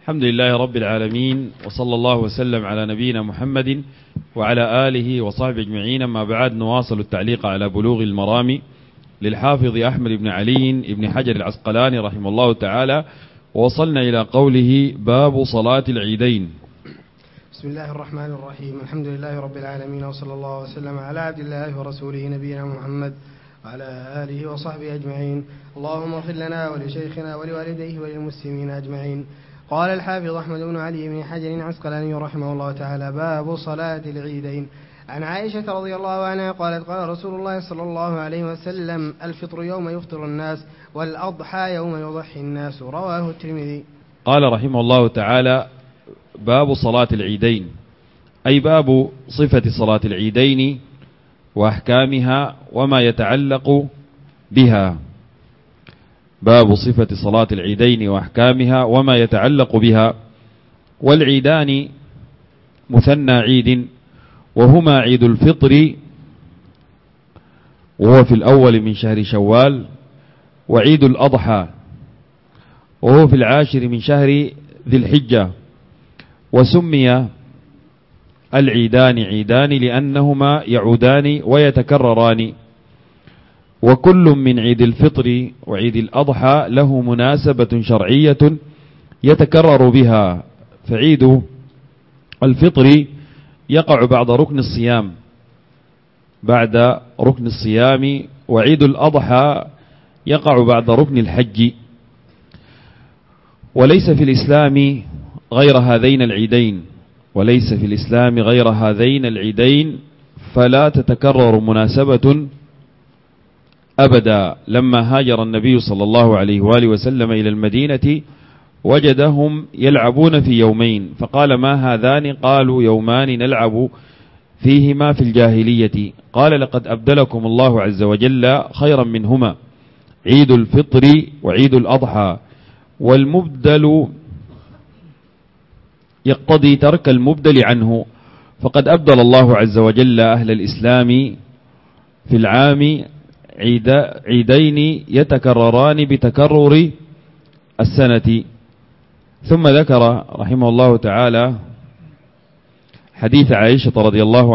الحمد لله رب العالمين، وصلى الله وسلم على نبينا محمد وعلى آله وصحبه أجمعين. أما بعد، نواصل التعليق على بلوغ المرام للحافظ أحمد بن علي بن حجر العسقلاني رحمه الله تعالى، ووصلنا إلى قوله: باب صلاة العيدين. بسم الله الرحمن الرحيم. الحمد لله رب العالمين، وصلى الله وسلم على عبد الله ورسوله نبينا محمد وعلى آله وصحبه أجمعين. اللهم اغفر لنا ولشيخنا ولوالديه وللمسلمين أجمعين. قال الحافظ أحمد بن علي بن حجر العسقلاني رحمه الله تعالى: باب صلاة العيدين. عن عائشة رضي الله عنها قالت: قال رسول الله صلى الله عليه وسلم: الفطر يوم يفطر الناس، والأضحى يوم يضحي الناس. رواه الترمذي. قال رحمه الله تعالى: باب صلاة العيدين، أي باب صفة صلاة العيدين وأحكامها وما يتعلق بها. باب صفة صلاة العيدين وأحكامها وما يتعلق بها. والعيدان مثنى عيد، وهما عيد الفطر وهو في الأول من شهر شوال، وعيد الأضحى وهو في العاشر من شهر ذي الحجة. وسمي العيدان عيدان لأنهما يعودان ويتكرران، وكل من عيد الفطر وعيد الأضحى له مناسبة شرعية يتكرر بها. فعيد الفطر يقع بعد ركن الصيام، وعيد الأضحى يقع بعد ركن الحج. وليس في الإسلام غير هذين العيدين، فلا تتكرر مناسبة أبدا. لما هاجر النبي صلى الله عليه وآله وسلم إلى المدينة وجدهم يلعبون في يومين، فقال: ما هذان؟ قالوا: يومان نلعب فيهما في الجاهلية. قال: لقد أبدلكم الله عز وجل خيرا منهما، عيد الفطر وعيد الأضحى. والمبدل يقتضي ترك المبدل عنه، فقد أبدل الله عز وجل أهل الإسلام في العام عيدين يتكرران بتكرر السنة. ثم ذكر رحمه الله تعالى حديث عائشة رضي الله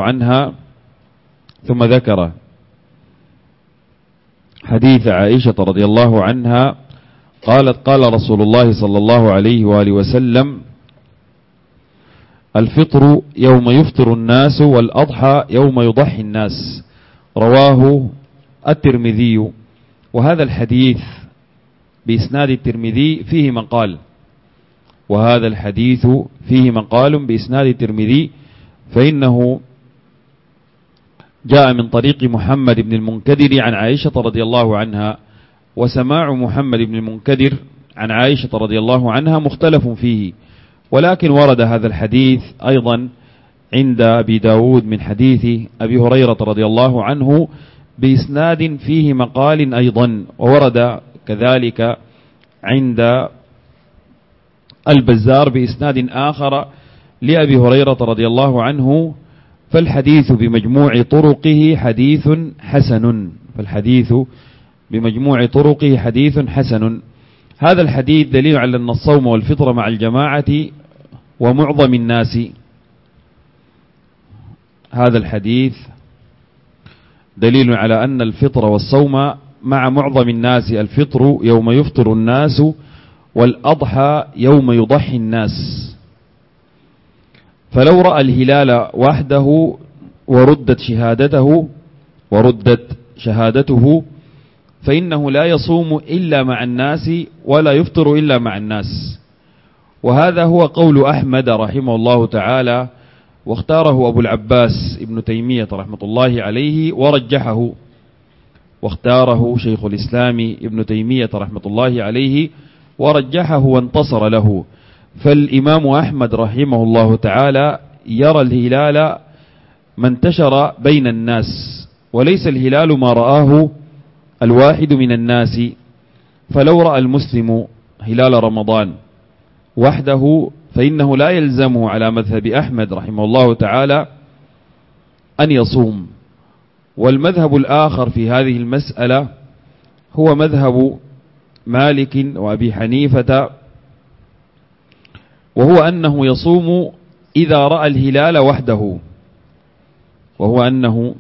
عنها قالت: قال رسول الله صلى الله عليه وآله وسلم: الفطر يوم يفطر الناس، والأضحى يوم يضحي الناس. رواه الترمذي. وهذا الحديث بإسناد الترمذي فيه مقال بإسناد الترمذي، فإنه جاء من طريق محمد بن المنكدر عن عائشة رضي الله عنها. وسماع محمد بن المنكدر عن عائشة رضي الله عنها مختلف فيه، ولكن ورد هذا الحديث أيضا عند أبي داود من حديث أبي هريرة رضي الله عنه بإسناد فيه مقال أيضا، وورد كذلك عند البزار بإسناد آخر لأبي هريرة رضي الله عنه. فالحديث بمجموع طرقه حديث حسن. هذا الحديث دليل على أن الصوم والفطر مع الجماعة ومعظم الناس. هذا الحديث دليل على أن الفطر والصوم مع معظم الناس. الفطر يوم يفطر الناس، والأضحى يوم يضحي الناس. فلو رأى الهلال وحده وردت شهادته فإنه لا يصوم إلا مع الناس ولا يفطر إلا مع الناس. وهذا هو قول أحمد رحمه الله تعالى، واختاره أبو العباس ابن تيمية رحمة الله عليه ورجحه، واختاره شيخ الإسلام ابن تيمية رحمة الله عليه ورجحه وانتصر له. فالإمام أحمد رحمه الله تعالى يرى الهلال ما انتشر بين الناس، وليس الهلال ما رآه الواحد من الناس. فلو رأى المسلم هلال رمضان وحده فإنه لا يلزمه على مذهب أحمد رحمه الله تعالى أن يصوم. والمذهب الآخر في هذه المسألة هو مذهب مالك وأبي حنيفة وهو أنه يصوم إذا رأى الهلال وحده، وهو أنه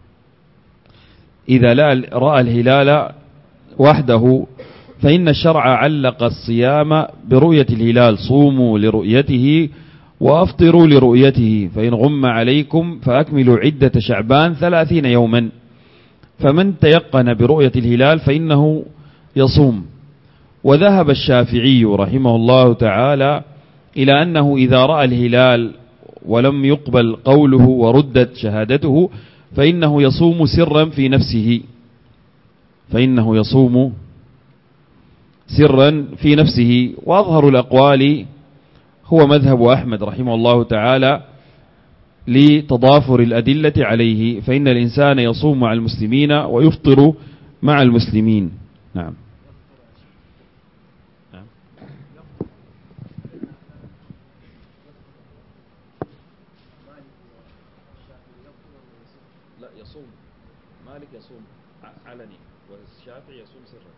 إذا رأى الهلال وحده فإن الشرع علق الصيام برؤية الهلال، صوموا لرؤيته وأفطروا لرؤيته، فإن غم عليكم فأكملوا عدة شعبان 30 يوما، فمن تيقن برؤية الهلال فإنه يصوم. وذهب الشافعي رحمه الله تعالى إلى أنه إذا رأى الهلال ولم يقبل قوله وردت شهادته فإنه يصوم سرا في نفسه، فإنه يصوم سرا في نفسه. وأظهر الأقوال هو مذهب أحمد رحمه الله تعالى لتضافر الأدلة عليه، فإن الإنسان يصوم مع المسلمين ويفطر مع المسلمين. نعم. لا يصوم، مالك يصوم علني والشافعي يصوم سرا.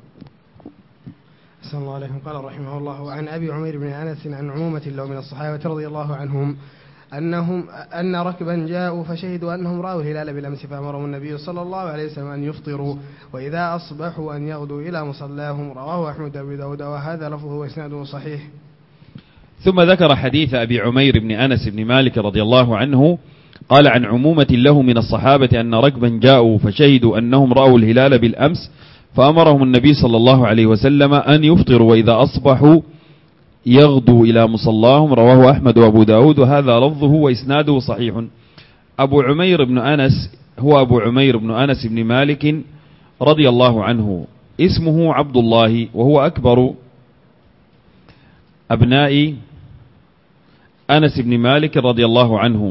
أحسن الله عليكم. قال رحمه الله: عن أبي عمير بن أنس عن عمومة له من الصحابة رضي الله عنهم أن ركبا جاءوا فشهدوا أنهم رأوا الهلال بالأمس، فأمرهم النبي صلى الله عليه وسلم أن يفطروا وإذا أصبحوا أن يغدوا إلى مصلاهم. رواه أحمد وأبو داود، وهذا لفظه وإسناده صحيح. ثم ذكر حديث أبي عمير بن أنس بن مالك رضي الله عنه قال: عن عمومة له من الصحابة أن ركبا جاءوا فشهدوا أنهم رأوا الهلال بالأمس، فأمرهم النبي صلى الله عليه وسلم أن يفطروا وإذا أصبحوا يغدوا إلى مصلاهم. رواه أحمد وأبو داود، وهذا لفظه وإسناده صحيح. أبو عمير بن أنس هو أبو عمير بن أنس بن مالك رضي الله عنه، اسمه عبد الله، وهو أكبر أبناء أنس بن مالك رضي الله عنه،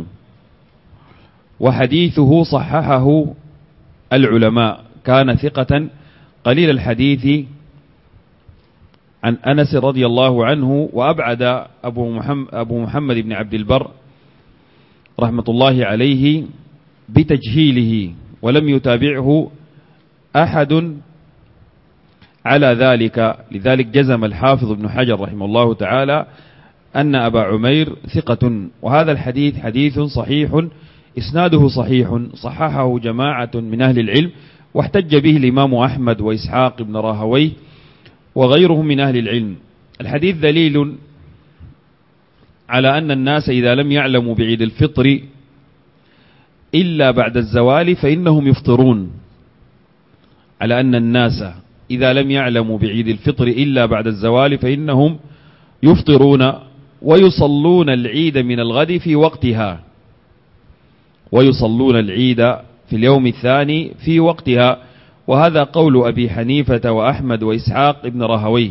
وحديثه صححه العلماء، كان ثقة قليل الحديث عن أنس رضي الله عنه. وأبعد أبو محمد بن عبد البر رحمة الله عليه بتجهيله، ولم يتابعه أحد على ذلك، لذلك جزم الحافظ ابن حجر رحمه الله تعالى أن أبا عمير ثقة. وهذا الحديث حديث صحيح إسناده صحيح، صححه جماعة من أهل العلم، واحتج به الإمام أحمد وإسحاق بن راهويه وغيرهم من أهل العلم. الحديث دليل على أن الناس إذا لم يعلموا بعيد الفطر إلا بعد الزوال فإنهم يفطرون، على أن الناس إذا لم يعلموا بعيد الفطر إلا بعد الزوال فإنهم يفطرون ويصلون العيد من الغد في وقتها، ويصلون العيد في اليوم الثاني في وقتها. وهذا قول أبي حنيفة وأحمد وإسحاق ابن راهويه.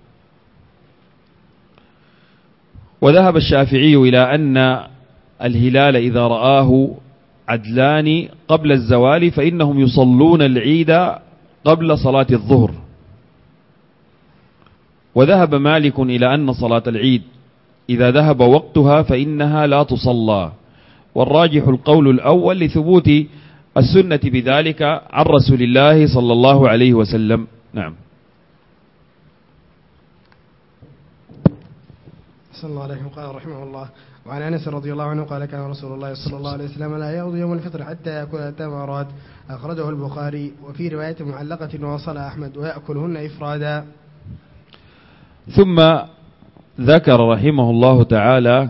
وذهب الشافعي إلى أن الهلال إذا رآه عدلان قبل الزوال فإنهم يصلون العيد قبل صلاة الظهر. وذهب مالك إلى أن صلاة العيد إذا ذهب وقتها فإنها لا تصلى، والراجح القول الأول لثبوت السنة بذلك عن رسول الله صلى الله عليه وسلم. نعم. صلى الله عليه قال رحمه الله: وعن أنس رضي الله عنه قال: كان رسول الله صلى الله عليه وسلم لا يغضو يوم الفطر حتى يأكل التمرات، أخرجه البخاري. وفي رواية معلقة وصل أحمد: ويأكلهن إفرادا. ثم ذكر رحمه الله تعالى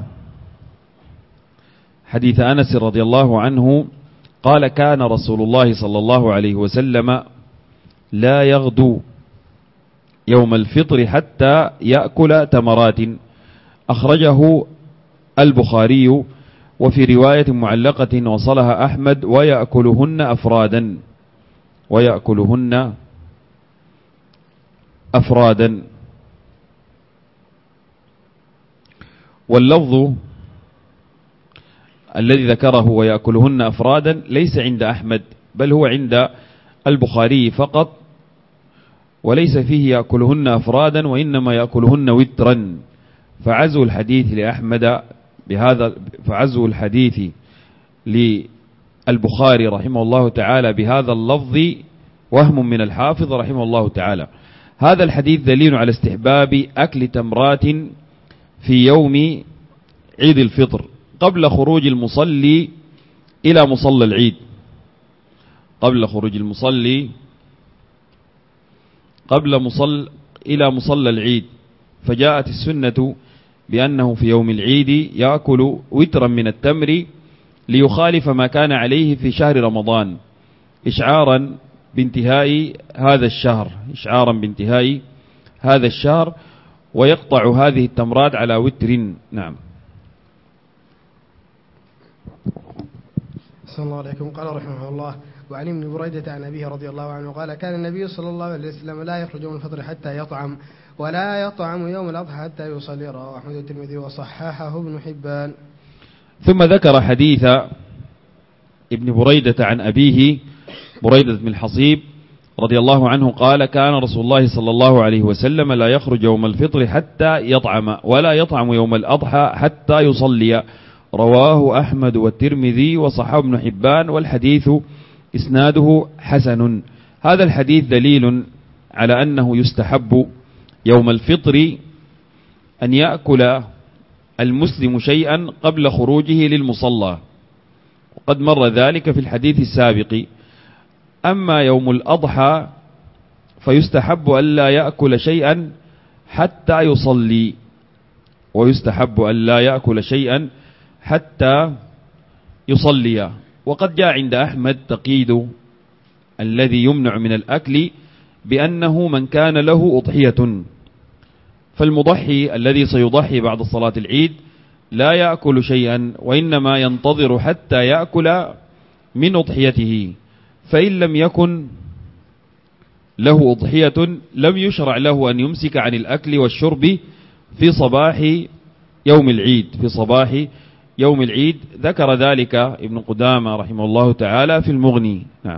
حديث أنس رضي الله عنه قال: كان رسول الله صلى الله عليه وسلم لا يغدو يوم الفطر حتى يأكل تمرات، أخرجه البخاري. وفي رواية معلقة وصلها أحمد: ويأكلهن أفرادا، ويأكلهن أفرادا. واللفظ الذي ذكره ويأكلهن أفرادا ليس عند أحمد، بل هو عند البخاري فقط، وليس فيه يأكلهن أفرادا، وإنما يأكلهن وترا. فعزو الحديث لأحمد بهذا، فعزو الحديث للبخاري رحمه الله تعالى بهذا اللفظ وهم من الحافظ رحمه الله تعالى. هذا الحديث دليل على استحباب أكل تمرات في يوم عيد الفطر قبل خروج المصلي إلى مصلى العيد، قبل خروج المصلي إلى مصلى العيد. فجاءت السنة بأنه في يوم العيد يأكل وترا من التمر ليخالف ما كان عليه في شهر رمضان إشعارا بانتهاء هذا الشهر ويقطع هذه التمرات على وتر. نعم. صلى الله عليكم. قال رحمه الله: وعن ابن بريدة عن أبيه رضي الله عنه قال: كان النبي صلى الله عليه وسلم لا يخرج يوم الفطر حتى يطعم، ولا يطعم يوم الأضحى حتى يصلي. رواه أحمد والترمذي وصححه ابن حبان. ثم ذكر حديث ابن بريدة عن أبيه بريدة بن الحصيب رضي الله عنه قال: كان رسول الله صلى الله عليه وسلم لا يخرج يوم الفطر حتى يطعم، ولا يطعم يوم الأضحى حتى يصلي. رواه أحمد والترمذي وصححه ابن حبان، والحديث إسناده حسن. هذا الحديث دليل على أنه يستحب يوم الفطر أن يأكل المسلم شيئا قبل خروجه للمصلى، وقد مر ذلك في الحديث السابق. أما يوم الأضحى فيستحب ألا يأكل شيئا حتى يصلي، ويستحب ألا يأكل شيئا حتى يصلي. وقد جاء عند أحمد تقييد الذي يمنع من الأكل بأنه من كان له أضحية، فالمضحي الذي سيضحي بعد صلاة العيد لا يأكل شيئا، وإنما ينتظر حتى يأكل من أضحيته. فإن لم يكن له أضحية لم يشرع له أن يمسك عن الأكل والشرب في صباح يوم العيد. ذكر ذلك ابن قدامة رحمه الله تعالى في المغني. نعم.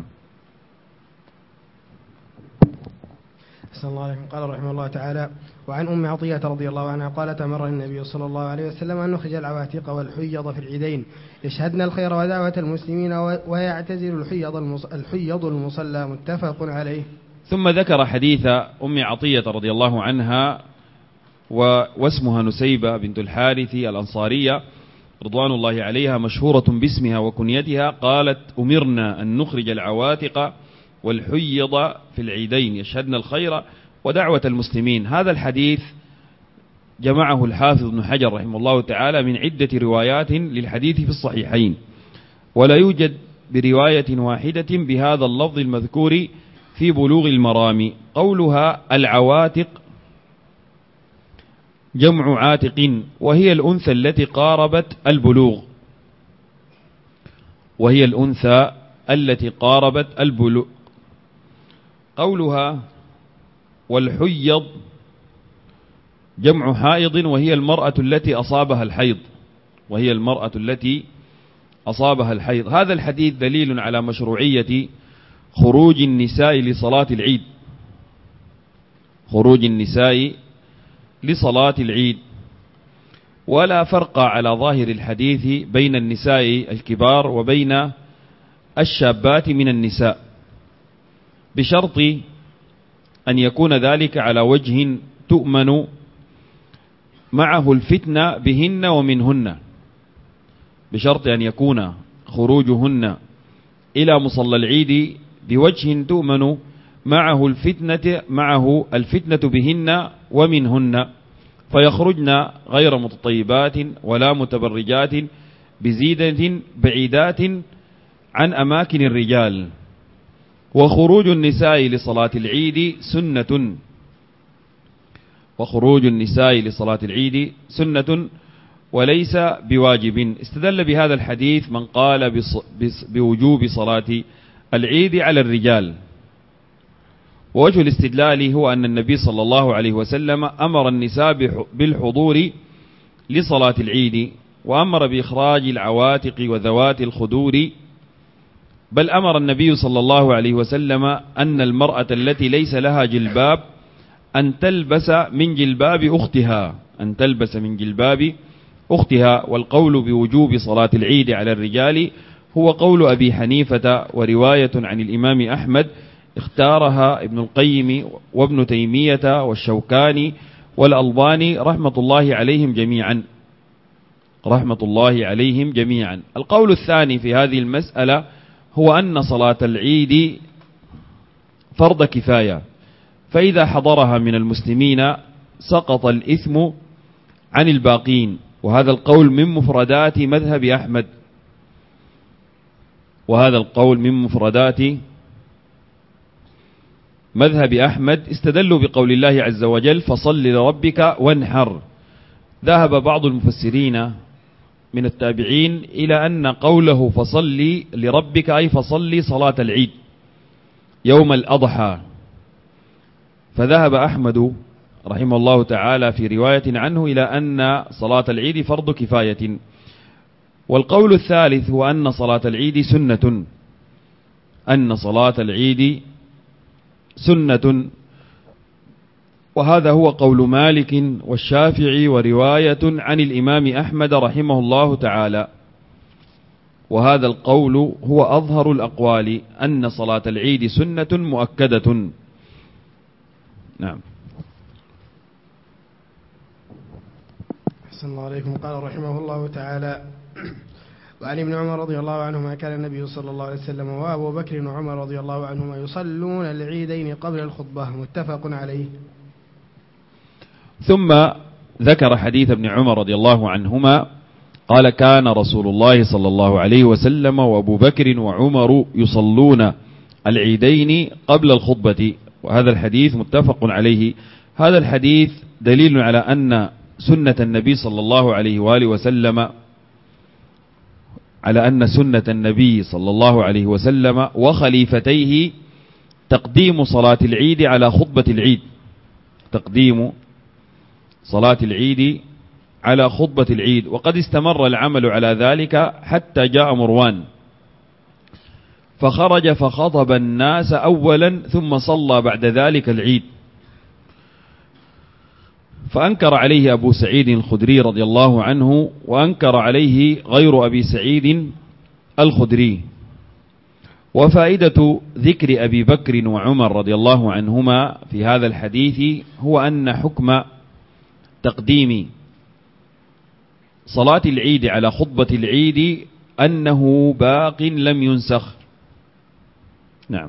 صلى الله عليه وسلم. قال رحمه الله تعالى: وعن أم عطية رضي الله عنها قالت: أمر النبي صلى الله عليه وسلم أن نخرج العواتق والحيض في العيدين يشهدن الخير ودعوة المسلمين ويعتزل الحيض المصلى. متفق عليه. ثم ذكر حديث أم عطية رضي الله عنها واسمها نسيبة بنت الحارث الأنصارية رضوان الله عليها، مشهورة باسمها وكنيتها. قالت: أمرنا أن نخرج العواتق والحيض في العيدين يشهدن الخير ودعوة المسلمين. هذا الحديث جمعه الحافظ ابن حجر رحمه الله تعالى من عدة روايات للحديث في الصحيحين، ولا يوجد برواية واحدة بهذا اللفظ المذكور في بلوغ المرام. قولها العواتق جمع عاتق، وهي الأنثى التي قاربت البلوغ، قولها والحيض جمع حائض، وهي المرأة التي أصابها الحيض. هذا الحديث دليل على مشروعية خروج النساء لصلاة العيد، ولا فرق على ظاهر الحديث بين النساء الكبار وبين الشابات من النساء، بشرط أن يكون ذلك على وجه تؤمن معه الفتنة بهن ومنهن، بشرط أن يكون خروجهن إلى مصلى العيد بوجه تؤمن معه الفتنة بهن ومنهن، فيخرجن غير متطيبات ولا متبرجات بزينة بعيدات عن أماكن الرجال. وخروج النساء لصلاة العيد سنة وليس بواجب. استدل بهذا الحديث من قال بوجوب صلاة العيد على الرجال. ووجه الاستدلال هو أن النبي صلى الله عليه وسلم أمر النساء بالحضور لصلاة العيد، وأمر بإخراج العواتق وذوات الخدور، بل أمر النبي صلى الله عليه وسلم أن المرأة التي ليس لها جلباب أن تلبس من جلباب أختها. والقول بوجوب صلاة العيد على الرجال هو قول أبي حنيفة، ورواية عن الإمام أحمد اختارها ابن القيم وابن تيمية والشوكاني والألباني رحمة الله عليهم جميعا، رحمة الله عليهم جميعا. القول الثاني في هذه المسألة هو أن صلاة العيد فرض كفاية، فإذا حضرها من المسلمين سقط الإثم عن الباقين، وهذا القول من مفردات مذهب أحمد، وهذا القول من مفردات مذهب أحمد. استدلوا بقول الله عز وجل فصل لربك وانحر. ذهب بعض المفسرين من التابعين إلى أن قوله فصل لربك أي فصل صلاة العيد يوم الأضحى، فذهب أحمد رحمه الله تعالى في رواية عنه إلى أن صلاة العيد فرض كفاية. والقول الثالث هو أن صلاة العيد سنة، أن صلاة العيد سنة، وهذا هو قول مالك والشافعي ورواية عن الإمام أحمد رحمه الله تعالى. وهذا القول هو أظهر الأقوال، أن صلاة العيد سنة مؤكدة. نعم. أحسن الله عليكم. قال رحمه الله تعالى: وعن ابن عمر رضي الله عنهما كان النبي صلى الله عليه وسلم وأبو بكر وعمر رضي الله عنهما يصلون العيدين قبل الخطبة، متفق عليه. ثم ذكر حديث ابن عمر رضي الله عنهما قال: كان رسول الله صلى الله عليه وسلم وأبو بكر وعمر يصلون العيدين قبل الخطبة، وهذا الحديث متفق عليه. هذا الحديث دليل على أن سنة النبي صلى الله عليه وآله وسلم، على أن سنة النبي صلى الله عليه وسلم وخليفتيه تقديم صلاة العيد على خطبة العيد، تقديم صلاة العيد على خطبة العيد. وقد استمر العمل على ذلك حتى جاء مروان فخرج فخطب الناس أولا ثم صلى بعد ذلك العيد، فأنكر عليه أبو سعيد الخدري رضي الله عنه، وأنكر عليه غير أبي سعيد الخدري. وفائدة ذكر أبي بكر وعمر رضي الله عنهما في هذا الحديث هو أن حكم تقديم صلاة العيد على خطبة العيد أنه باق لم ينسخ. نعم.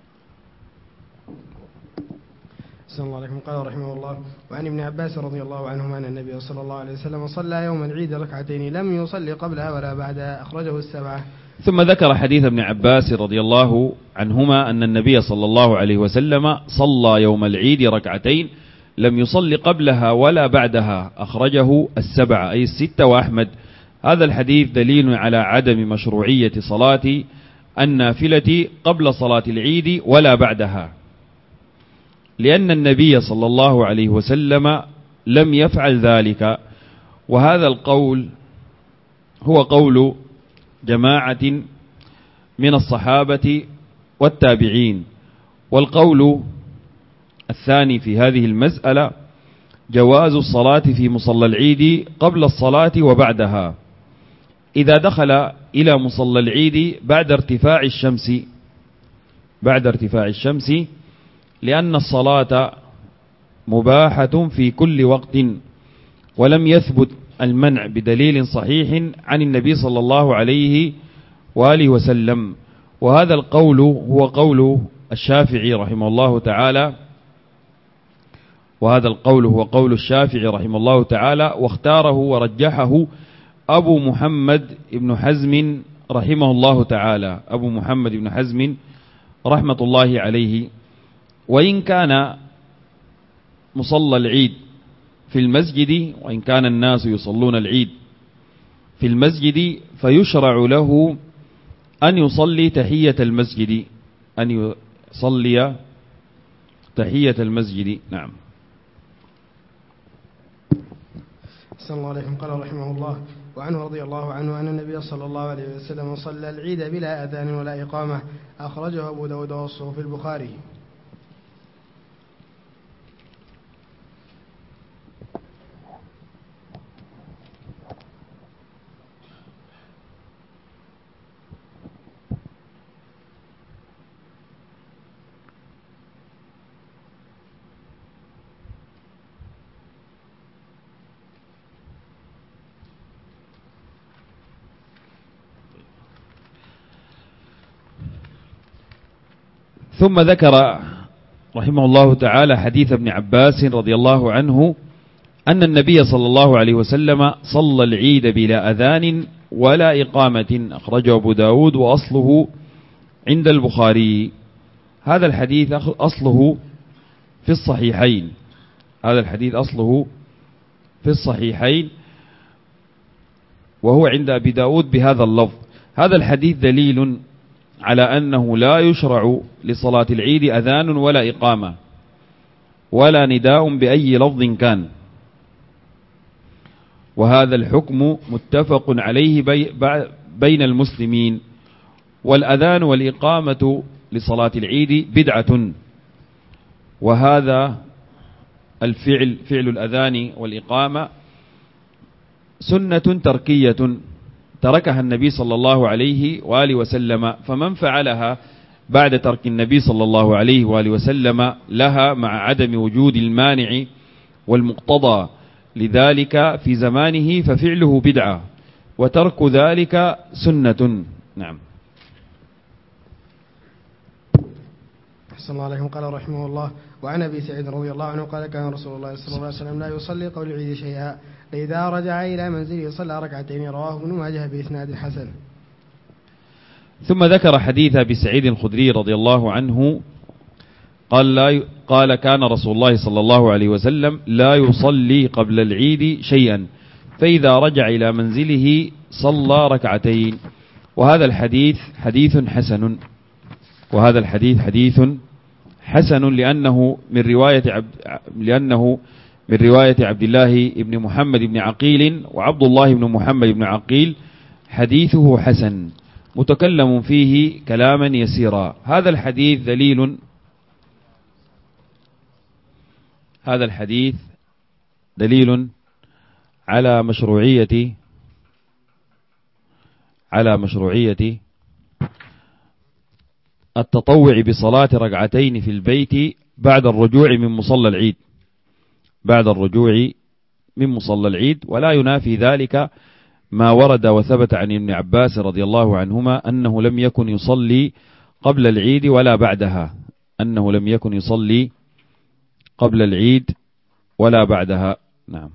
صلى الله عليكم. قال رحمه الله: وعن ابن عباس رضي الله عنهما أن النبي صلى الله عليه وسلم صلى يوم العيد ركعتين لم يصلي قبلها ولا بعدها، أخرجه السبعة. ثم ذكر حديث ابن عباس رضي الله عنهما أن النبي صلى الله عليه وسلم صلى يوم العيد ركعتين لم يصلي قبلها ولا بعدها، أخرجه السبعة أي الستة وأحمد. هذا الحديث دليل على عدم مشروعية صلاة النافلة قبل صلاة العيد ولا بعدها، لأن النبي صلى الله عليه وسلم لم يفعل ذلك. وهذا القول هو قول جماعة من الصحابة والتابعين. والقول الثاني في هذه المسألة جواز الصلاة في مصلى العيد قبل الصلاة وبعدها إذا دخل إلى مصلى العيد بعد ارتفاع الشمس، لأن الصلاة مباحة في كل وقت، ولم يثبت المنع بدليل صحيح عن النبي صلى الله عليه وآله وسلم. وهذا القول هو قول الشافعي رحمه الله تعالى، واختاره ورجحه أبو محمد بن حزم رحمه الله تعالى، أبو محمد بن حزم رحمة الله عليه. وإن كان مصلى العيد في المسجد، وإن كان الناس يصلون العيد في المسجد، فيشرع له أن يصلي تحية المسجد، نعم. صلى الله عليه قال رحمه الله: وعنه رضي الله عنه أن النبي صلى الله عليه وسلم صلى العيد بلا أذان ولا إقامة، أخرجه أبو داود ووصفه في البخاري. ثم ذكر رحمه الله تعالى حديث ابن عباس رضي الله عنه أن النبي صلى الله عليه وسلم صلى العيد بلا أذان ولا إقامة، أخرجه أبو داود وأصله عند البخاري. هذا الحديث أصله في الصحيحين، هذا الحديث أصله في الصحيحين وهو عند أبي داود بهذا اللفظ. هذا الحديث دليل على أنه لا يشرع لصلاة العيد أذان ولا إقامة ولا نداء بأي لفظ كان، وهذا الحكم متفق عليه بين المسلمين. والأذان والإقامة لصلاة العيد بدعة، وهذا الفعل، فعل الأذان والإقامة، سنة تركية تركها النبي صلى الله عليه وآله وسلم، فمن فعلها بعد ترك النبي صلى الله عليه وآله وسلم لها مع عدم وجود المانع والمقتضى لذلك في زمانه ففعله بدعة، وترك ذلك سنة. نعم. أحسن الله عليكم. قال رحمه الله: وعن أبي سعيد رضي الله عنه قال: كان رسول الله صلى الله عليه وسلم لا يصلي قبل العيد شيئا، فإذا رجع إلى منزله صلى ركعتين، رواه ابن ماجه بإسناد حسن. ثم ذكر حديث أبي سعيد الخدري رضي الله عنه قال كان رسول الله صلى الله عليه وسلم لا يصلي قبل العيد شيئا، فإذا رجع إلى منزله صلى ركعتين. وهذا الحديث حديث حسن، وهذا الحديث حديث حسن لأنه من رواية عبد الله بن محمد بن عقيل، وعبد الله بن محمد بن عقيل حديثه حسن متكلم فيه كلاما يسيرا. هذا الحديث دليل على مشروعية التطوع بصلاة ركعتين في البيت بعد الرجوع من مصلى العيد، ولا ينافي ذلك ما ورد وثبت عن ابن عباس رضي الله عنهما أنه لم يكن يصلي قبل العيد ولا بعدها، نعم.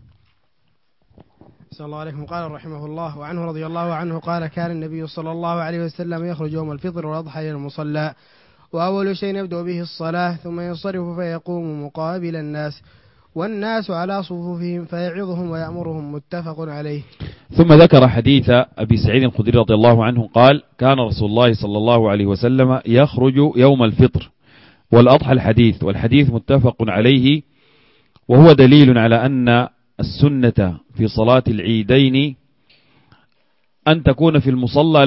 صلى الله عليه. قال رحمه الله: وعنه رضي الله عنه قال: كان النبي صلى الله عليه وسلم يخرج يوم الفطر والأضحى إلى المصلى، وأول شيء يبدأ به الصلاة، ثم ينصرف فيقوم مقابل الناس، والناس على صفوفهم فيعظهم ويأمرهم، متفق عليه. ثم ذكر حديث أبي سعيد الخدري رضي الله عنه قال: كان رسول الله صلى الله عليه وسلم يخرج يوم الفطر والأضحى الحديث، والحديث متفق عليه، وهو دليل على أن السنة في صلاة العيدين أن تكون في المصلى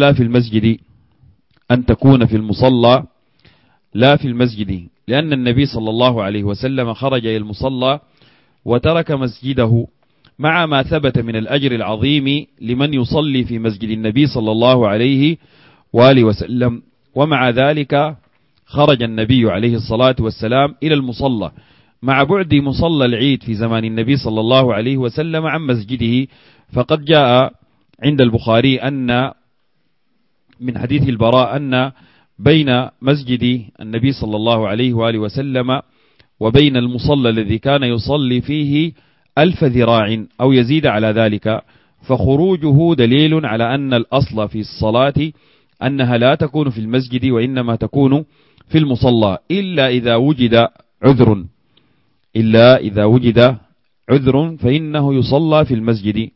لا في المسجد، لأن النبي صلى الله عليه وسلم خرج إلى المصلى وترك مسجده، مع ما ثبت من الأجر العظيم لمن يصلي في مسجد النبي صلى الله عليه وآله وسلم. ومع ذلك خرج النبي عليه الصلاة والسلام إلى المصلى مع بعد مصلى العيد في زمان النبي صلى الله عليه وسلم عن مسجده. فقد جاء عند البخاري أن من حديث البراء أن بين مسجد النبي صلى الله عليه وآله وسلم وبين المصلى الذي كان يصلي فيه 1000 ذراع أو يزيد على ذلك، فخروجه دليل على أن الأصل في الصلاة أنها لا تكون في المسجد وإنما تكون في المصلى، إلا إذا وجد عذر فإنه يصلى في المسجد.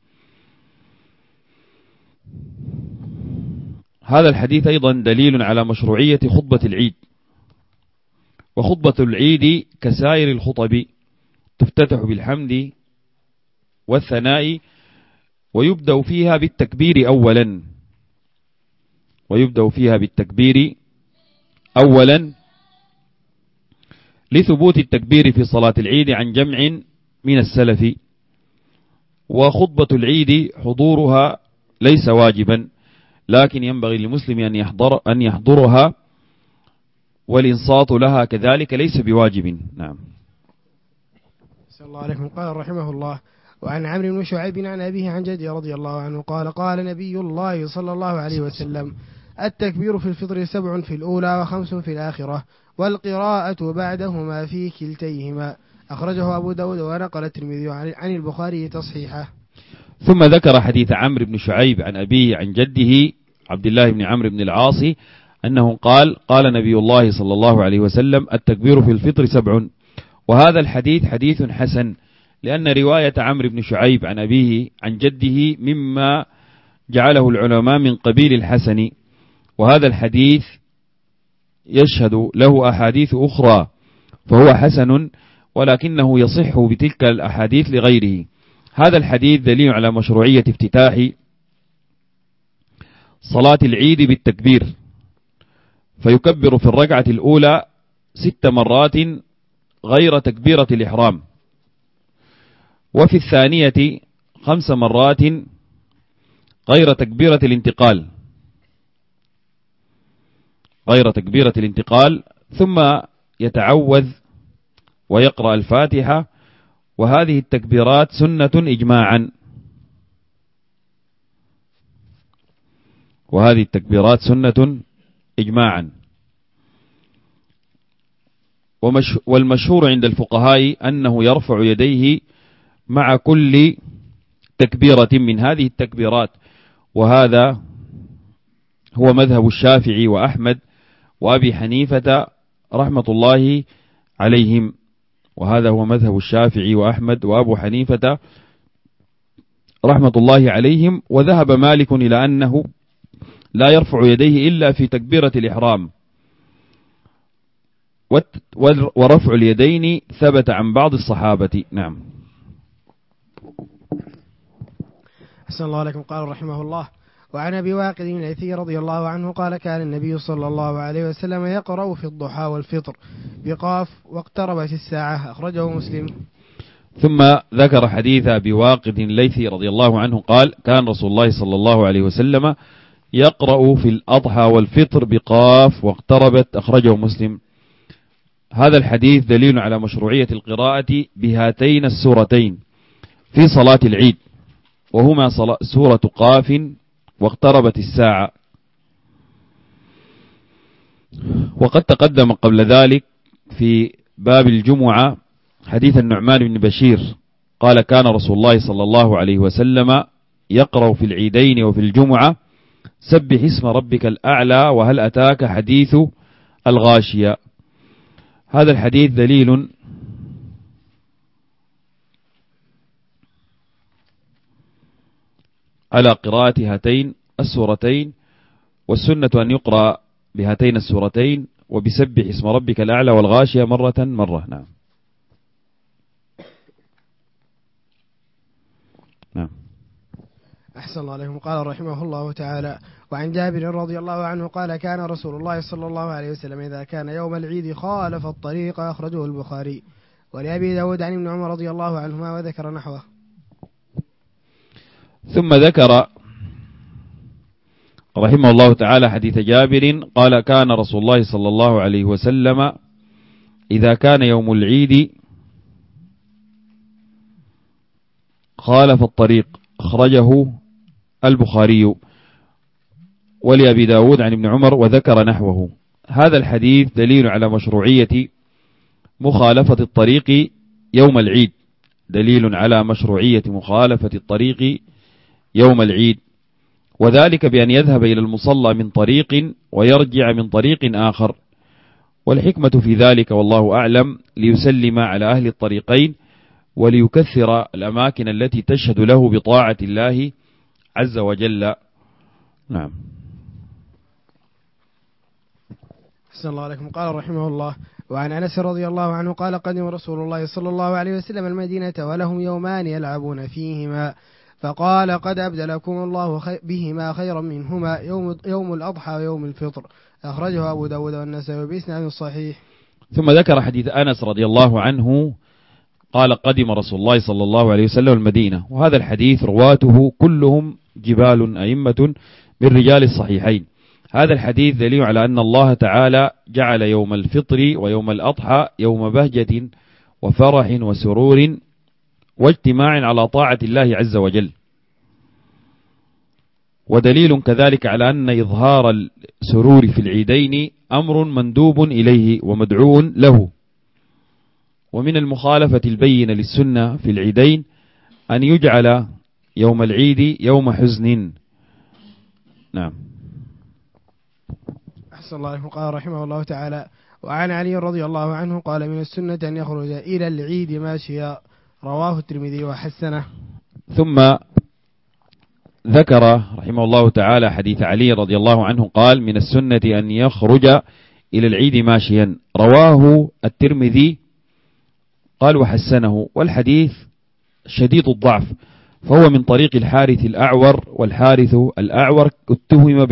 هذا الحديث أيضا دليل على مشروعية خطبة العيد، وخطبة العيد كسائر الخطب تفتتح بالحمد والثناء، ويبدأ فيها بالتكبير أولا لثبوت التكبير في صلاة العيد عن جمع من السلف. وخطبة العيد حضورها ليس واجبا، لكن ينبغي للمسلم أن يحضرها، والإنصات لها كذلك ليس بواجب. نعم. صلى الله عليكم. قال رحمه الله: وعن عمرو بن شعيب عن أبيه عن جده رضي الله عنه قال: قال نبي الله صلى الله عليه وسلم: التكبير في الفطر 7 في الأولى و5 في الآخرة، والقراءة بعدهما في كلتيهما. أخرجه أبو داود ونقل الترمذي عن البخاري تصحيحه. ثم ذكر حديث عمرو بن شعيب عن أبيه عن جده عبد الله بن عمرو بن العاص أنه قال نبي الله صلى الله عليه وسلم: التكبير في الفطر 7. وهذا الحديث حديث حسن، لأن رواية عمرو بن شعيب عن أبيه عن جده مما جعله العلماء من قبيل الحسن، وهذا الحديث يشهد له أحاديث أخرى فهو حسن، ولكنه يصح بتلك الأحاديث لغيره. هذا الحديث دليل على مشروعية افتتاح صلاة العيد بالتكبير، فيكبر في الركعة الأولى 6 مرات غير تكبيرة الإحرام، وفي الثانية 5 مرات غير تكبيرة الانتقال، ثم يتعوذ ويقرأ الفاتحة. وهذه التكبيرات سنة إجماعا. والمشهور عند الفقهاء أنه يرفع يديه مع كل تكبيرة من هذه التكبيرات، وهذا هو مذهب الشافعي وأحمد وأبي حنيفة رحمة الله عليهم. وذهب مالك إلى أنه لا يرفع يديه إلا في تكبيرة الإحرام، ورفع اليدين ثبت عن بعض الصحابة. نعم. أحسن الله عليكم. قال رحمه الله: وعن أبي واقد الليثي رضي الله عنه قال: كان النبي صلى الله عليه وسلم يقرأ في الضحى والفطر بقاف واقتربت الساعة. أخرجه مسلم. ثم ذكر حديث أبي واقد الليثي رضي الله عنه قال: كان رسول الله صلى الله عليه وسلم يقرأ في الأضحى والفطر بقاف واقتربت. أخرجه مسلم. هذا الحديث دليل على مشروعية القراءة بهاتين السورتين في صلاة العيد، وهما سورة قاف واقتربت الساعة. وقد تقدم قبل ذلك في باب الجمعة حديث النعمان بن بشير قال: كان رسول الله صلى الله عليه وسلم يقرأ في العيدين وفي الجمعة: سبح اسم ربك الأعلى وهل أتاك حديث الغاشية. هذا الحديث دليل على قراءة هاتين السورتين، والسنة أن يقرأ بهاتين السورتين وبسبح اسم ربك الأعلى والغاشية مرة. نعم. أحسن الله عليكم. قال رحمه الله تعالى: وعن جابر رضي الله عنه قال: كان رسول الله صلى الله عليه وسلم إذا كان يوم العيد خالف الطريق. أخرجه البخاري. ولأبي داود عن ابن عمر رضي الله عنهما وذكر نحوه. ثم ذكر رحمه الله تعالى حديث جابر قال: كان رسول الله صلى الله عليه وسلم إذا كان يوم العيد خالف الطريق. أخرجه البخاري. ولأبي داود عن ابن عمر وذكر نحوه. هذا الحديث دليل على مشروعية مخالفة الطريق يوم العيد، وذلك بأن يذهب إلى المصلى من طريق ويرجع من طريق آخر. والحكمة في ذلك والله أعلم ليسلم على أهل الطريقين وليكثر الأماكن التي تشهد له بطاعة الله عز وجل. نعم. أحسن الله عليكم. قال رحمه الله: وعن أنس رضي الله عنه قال: قدم رسول الله صلى الله عليه وسلم المدينة ولهم يومان يلعبون فيهما، فقال: قد أبدلكم الله بهما خيرا منهما يوم الأضحى ويوم الفطر. أخرجه أبو داود والنسائي بإسناد صحيح. ثم ذكر حديث أنس رضي الله عنه قال: قدم رسول الله صلى الله عليه وسلم المدينة. وهذا الحديث رواته كلهم جبال أئمة من رجال الصحيحين. هذا الحديث دليل على أن الله تعالى جعل يوم الفطر ويوم الأضحى يوم بهجة وفرح وسرور واجتماع على طاعة الله عز وجل. ودليل كذلك على أن إظهار السرور في العيدين أمر مندوب إليه ومدعو له. ومن المخالفة البينة للسنة في العيدين أن يجعل يوم العيد يوم حزن. نعم. أحسن الله عليكم. قال رحمه الله تعالى: وعن علي رضي الله عنه قال: من السنة أن يخرج إلى العيد ماشيا، رواه الترمذي وحسنه. ثم ذكر رحمه الله تعالى حديث علي رضي الله عنه قال: من السنة أن يخرج إلى العيد ماشيا، رواه الترمذي قال وحسنه. والحديث شديد الضعف، فهو من طريق الحارث الأعور، والحارث الأعور اتهم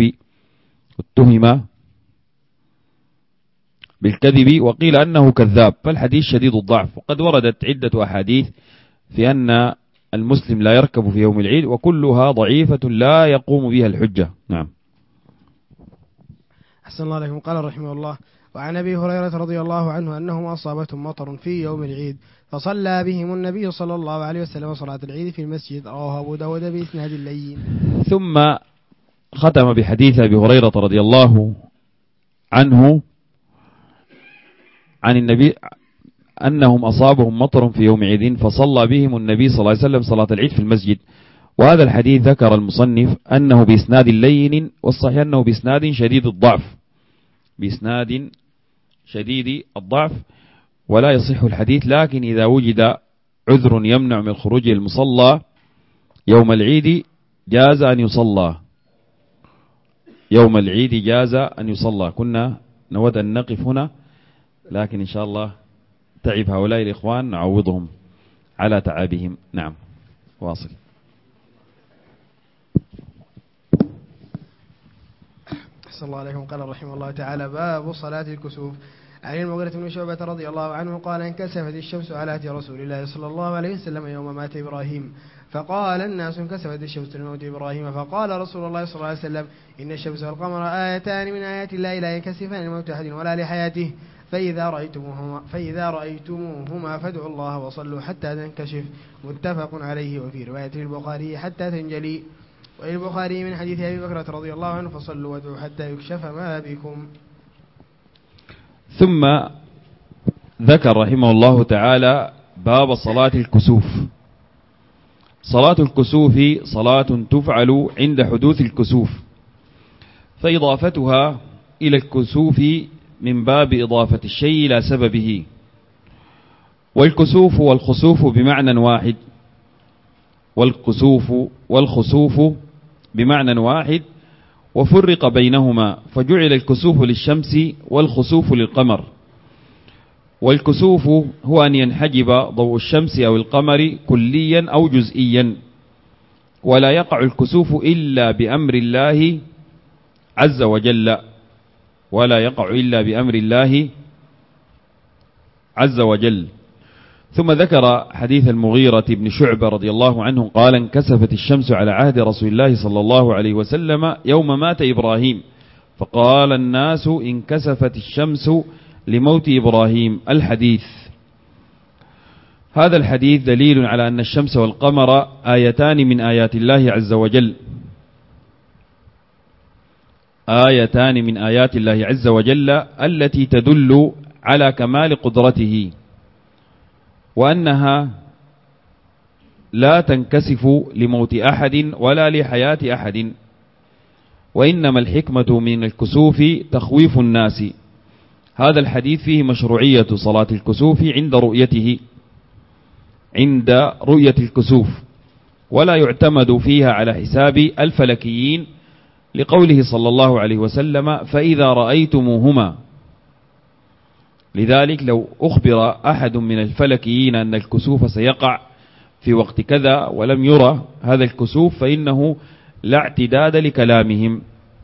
بالكذب وقيل أنه كذاب، فالحديث شديد الضعف. وقد وردت عدة أحاديث في أن المسلم لا يركب في يوم العيد، وكلها ضعيفة لا يقوم بها الحجة. نعم. أحسن الله عليكم. قال رحمه الله: وعن أبي هريرة رضي الله عنه أنهم أصابتهم مطر في يوم العيد فصلى بهم النبي صلى الله عليه وسلم صلاة العيد في المسجد، رواه أبو داود بإسناد اللين. ثم ختم بحديث أبي هريرة رضي الله عنه عن النبي أنهم أصابهم مطر في يوم عيد فصلى بهم النبي صلى الله عليه وسلم صلاة العيد في المسجد. وهذا الحديث ذكر المصنف أنه بإسناد لين، والصحيح أنه بإسناد شديد الضعف، ولا يصح الحديث. لكن إذا وجد عذر يمنع من الخروج المصلى يوم العيد جاز أن يصلى. كنا نود أن نقف هنا، لكن إن شاء الله تعب هؤلاء الإخوان نعوضهم على تعبهم. نعم، واصل. أحسن الله عليكم. قال رحمه الله تعالى: باب صلاة الكسوف. عن المغيرة بن شعبة رضي الله عنه قال: انكسفت الشمس على عهد رسول الله صلى الله عليه وسلم يوم مات إبراهيم، فقال الناس: انكسفت الشمس لموت إبراهيم، فقال رسول الله صلى الله عليه وسلم: إن الشمس والقمر آيتان من آيات الله لا ينكسفان لموت أحد ولا لحياته، فإذا رأيتموهما فادعوا الله وصلوا حتى تنكشف. متفق عليه. وفي رواية البخاري: حتى تنجلي. وللبخاري من حديث أبي بكرة رضي الله عنه: فصلوا وادعوا حتى يكشف ما بكم. ثم ذكر رحمه الله تعالى باب صلاة الكسوف. صلاة الكسوف صلاة تفعل عند حدوث الكسوف، فإضافتها إلى الكسوف من باب إضافة الشيء إلى سببه. والكسوف والخسوف بمعنى واحد، والخسوف بمعنى واحد، وفرق بينهما، فجعل الكسوف للشمس والخسوف للقمر. والكسوف هو أن ينحجب ضوء الشمس أو القمر كليا أو جزئيا، ولا يقع الكسوف إلا بأمر الله عز وجل. ثم ذكر حديث المغيرة بن شعبة رضي الله عنه قال: انكسفت الشمس على عهد رسول الله صلى الله عليه وسلم يوم مات إبراهيم، فقال الناس: انكسفت الشمس لموت إبراهيم. الحديث. هذا الحديث دليل على أن الشمس والقمر آيتان من آيات الله عز وجل، التي تدل على كمال قدرته، وأنها لا تنكسف لموت أحد ولا لحياة أحد، وإنما الحكمة من الكسوف تخويف الناس. هذا الحديث فيه مشروعية صلاة الكسوف عند رؤية الكسوف، ولا يعتمد فيها على حساب الفلكيين، لقوله صلى الله عليه وسلم: فإذا رأيتموهما. لذلك لو أخبر أحد من الفلكيين أن الكسوف سيقع في وقت كذا ولم يرى هذا الكسوف فإنه لا اعتداد لكلامهم.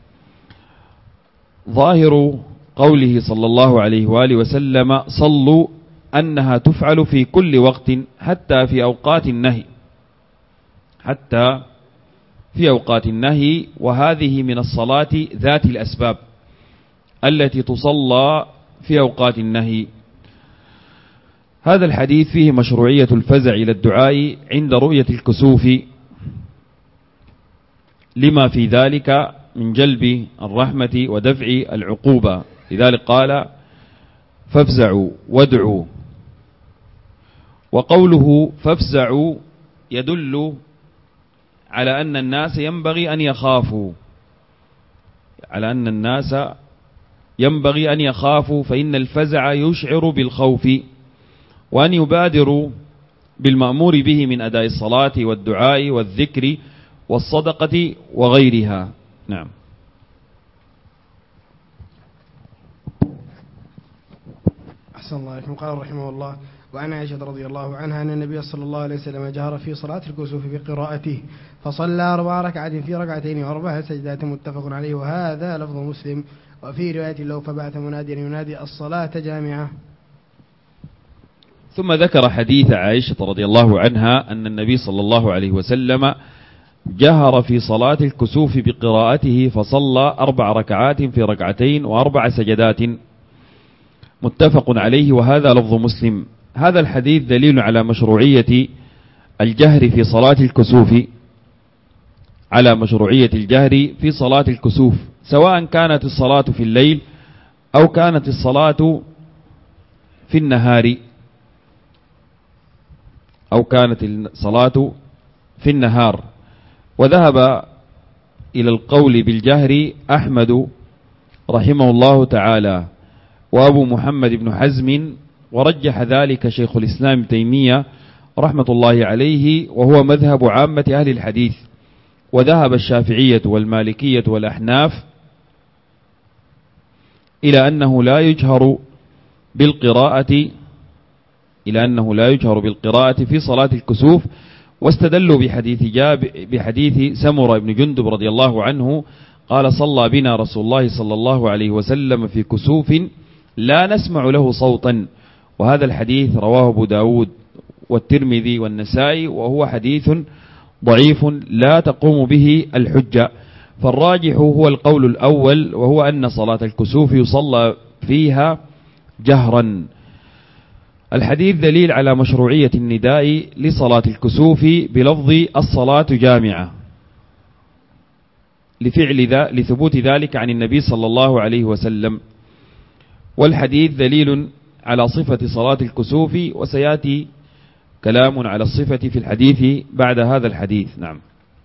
ظاهر قوله صلى الله عليه وآله وسلم: صلوا، أنها تفعل في كل وقت حتى في أوقات النهي، وهذه من الصلاة ذات الأسباب التي تصلى في أوقات النهي. هذا الحديث فيه مشروعية الفزع إلى الدعاء عند رؤية الكسوف، لما في ذلك من جلب الرحمة ودفع العقوبة، لذلك قال فافزعوا وادعوا. وقوله فافزعوا يدل على أن الناس ينبغي أن يخافوا، فإن الفزع يشعر بالخوف، وأن يبادروا بالمأمور به من أداء الصلاة والدعاء والذكر والصدقة وغيرها. نعم. أحسن الله عليكم. قال رحمه الله: وعن عائشة رضي الله عنها أن النبي صلى الله عليه وسلم جهر في صلاة الكسوف بقراءته فصلى 4 ركعات في ركعتين و4 سجدات، متفق عليه، وهذا لفظ مسلم. وفي رواية له فبعث مناديا ينادي الصلاة جامعة. ثم ذكر حديث عائشة رضي الله عنها أن النبي صلى الله عليه وسلم جهر في صلاة الكسوف بقراءته فصلى 4 ركعات في ركعتين و4 سجدات، متفق عليه، وهذا لفظ مسلم. هذا الحديث دليل على مشروعية الجهر في صلاة الكسوف، سواء كانت الصلاة في الليل أو كانت الصلاة في النهار. وذهب إلى القول بالجهر أحمد رحمه الله تعالى وأبو محمد بن حزم، ورجح ذلك شيخ الإسلام تيمية رحمة الله عليه، وهو مذهب عامة أهل الحديث. وذهب الشافعية والمالكية والأحناف إلى أنه لا يجهر بالقراءة في صلاة الكسوف، واستدلوا بحديث سمرة بن جندب رضي الله عنه قال: صلى بنا رسول الله صلى الله عليه وسلم في كسوف لا نسمع له صوتا. وهذا الحديث رواه أبو داود والترمذي والنسائي، وهو حديث ضعيف لا تقوم به الحجة. فالراجح هو القول الأول، وهو أن صلاة الكسوف يصلى فيها جهرا. الحديث دليل على مشروعية النداء لصلاة الكسوف بلفظ الصلاة جامعة لثبوت ذلك عن النبي صلى الله عليه وسلم. والحديث دليل على صفة صلاة الكسوف، وسيأتي كلام على الصفة في الحديث بعد هذا الحديث. نعم.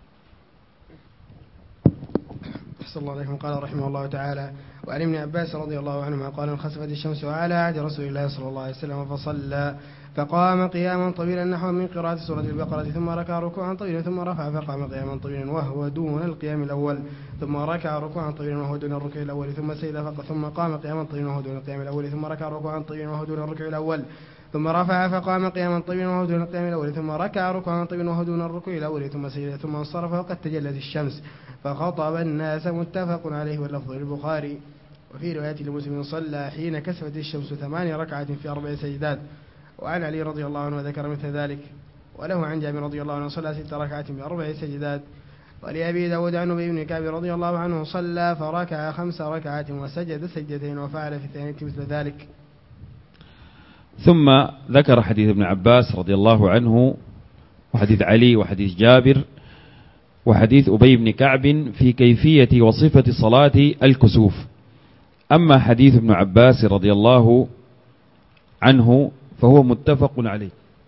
أحسن الله عليكم. قال رحمه الله تعالى: وعن ابن عباس رضي الله عنهما قال: انخسفت الشمس على عهد رسول الله صلى الله عليه وسلم فصلى فقام قياما طويلا نحو من قراءة سورة البقرة، ثم ركع ركوعا طويلا، ثم رفع فقام قياما طويلا وهو دون القيام الأول، ثم ركع ركوعا طويلا وهو دون الركوع الأول، ثم سجد ثم قام قياما طويلا وهو دون القيام الأول، ثم ركع ركوعا طويلا وهو دون الركوع الأول، ثم رفع فقام قياما طويلا وهو دون القيام الأول، ثم ركع ركوعا طويلا وهو دون الركوع الأول، ثم سجد ثم انصرف وقد تجلت الشمس فخطب الناس، متفق عليه واللفظ للبخاري. وفي رواية لمسلم: صلى حين كسفت الشمس 8 ركعات في 4 سجدات. وعن علي رضي الله عنه ذكر مثل ذلك. وله عن جابر رضي الله عنه: صلى 6 ركعات في 4 سجدات. ولأبي داود عن أبي بن كعب رضي الله عنه: صلى فركع 5 ركعات وسجد سجدتين، وفعل في الثانية مثل ذلك. ثم ذكر حديث ابن عباس رضي الله عنه، وحديث علي، وحديث جابر، وحديث أبي بن كعب في كيفية وصفة صلاة الكسوف. أما حديث ابن عباس رضي الله عنه فهو متفق عليه.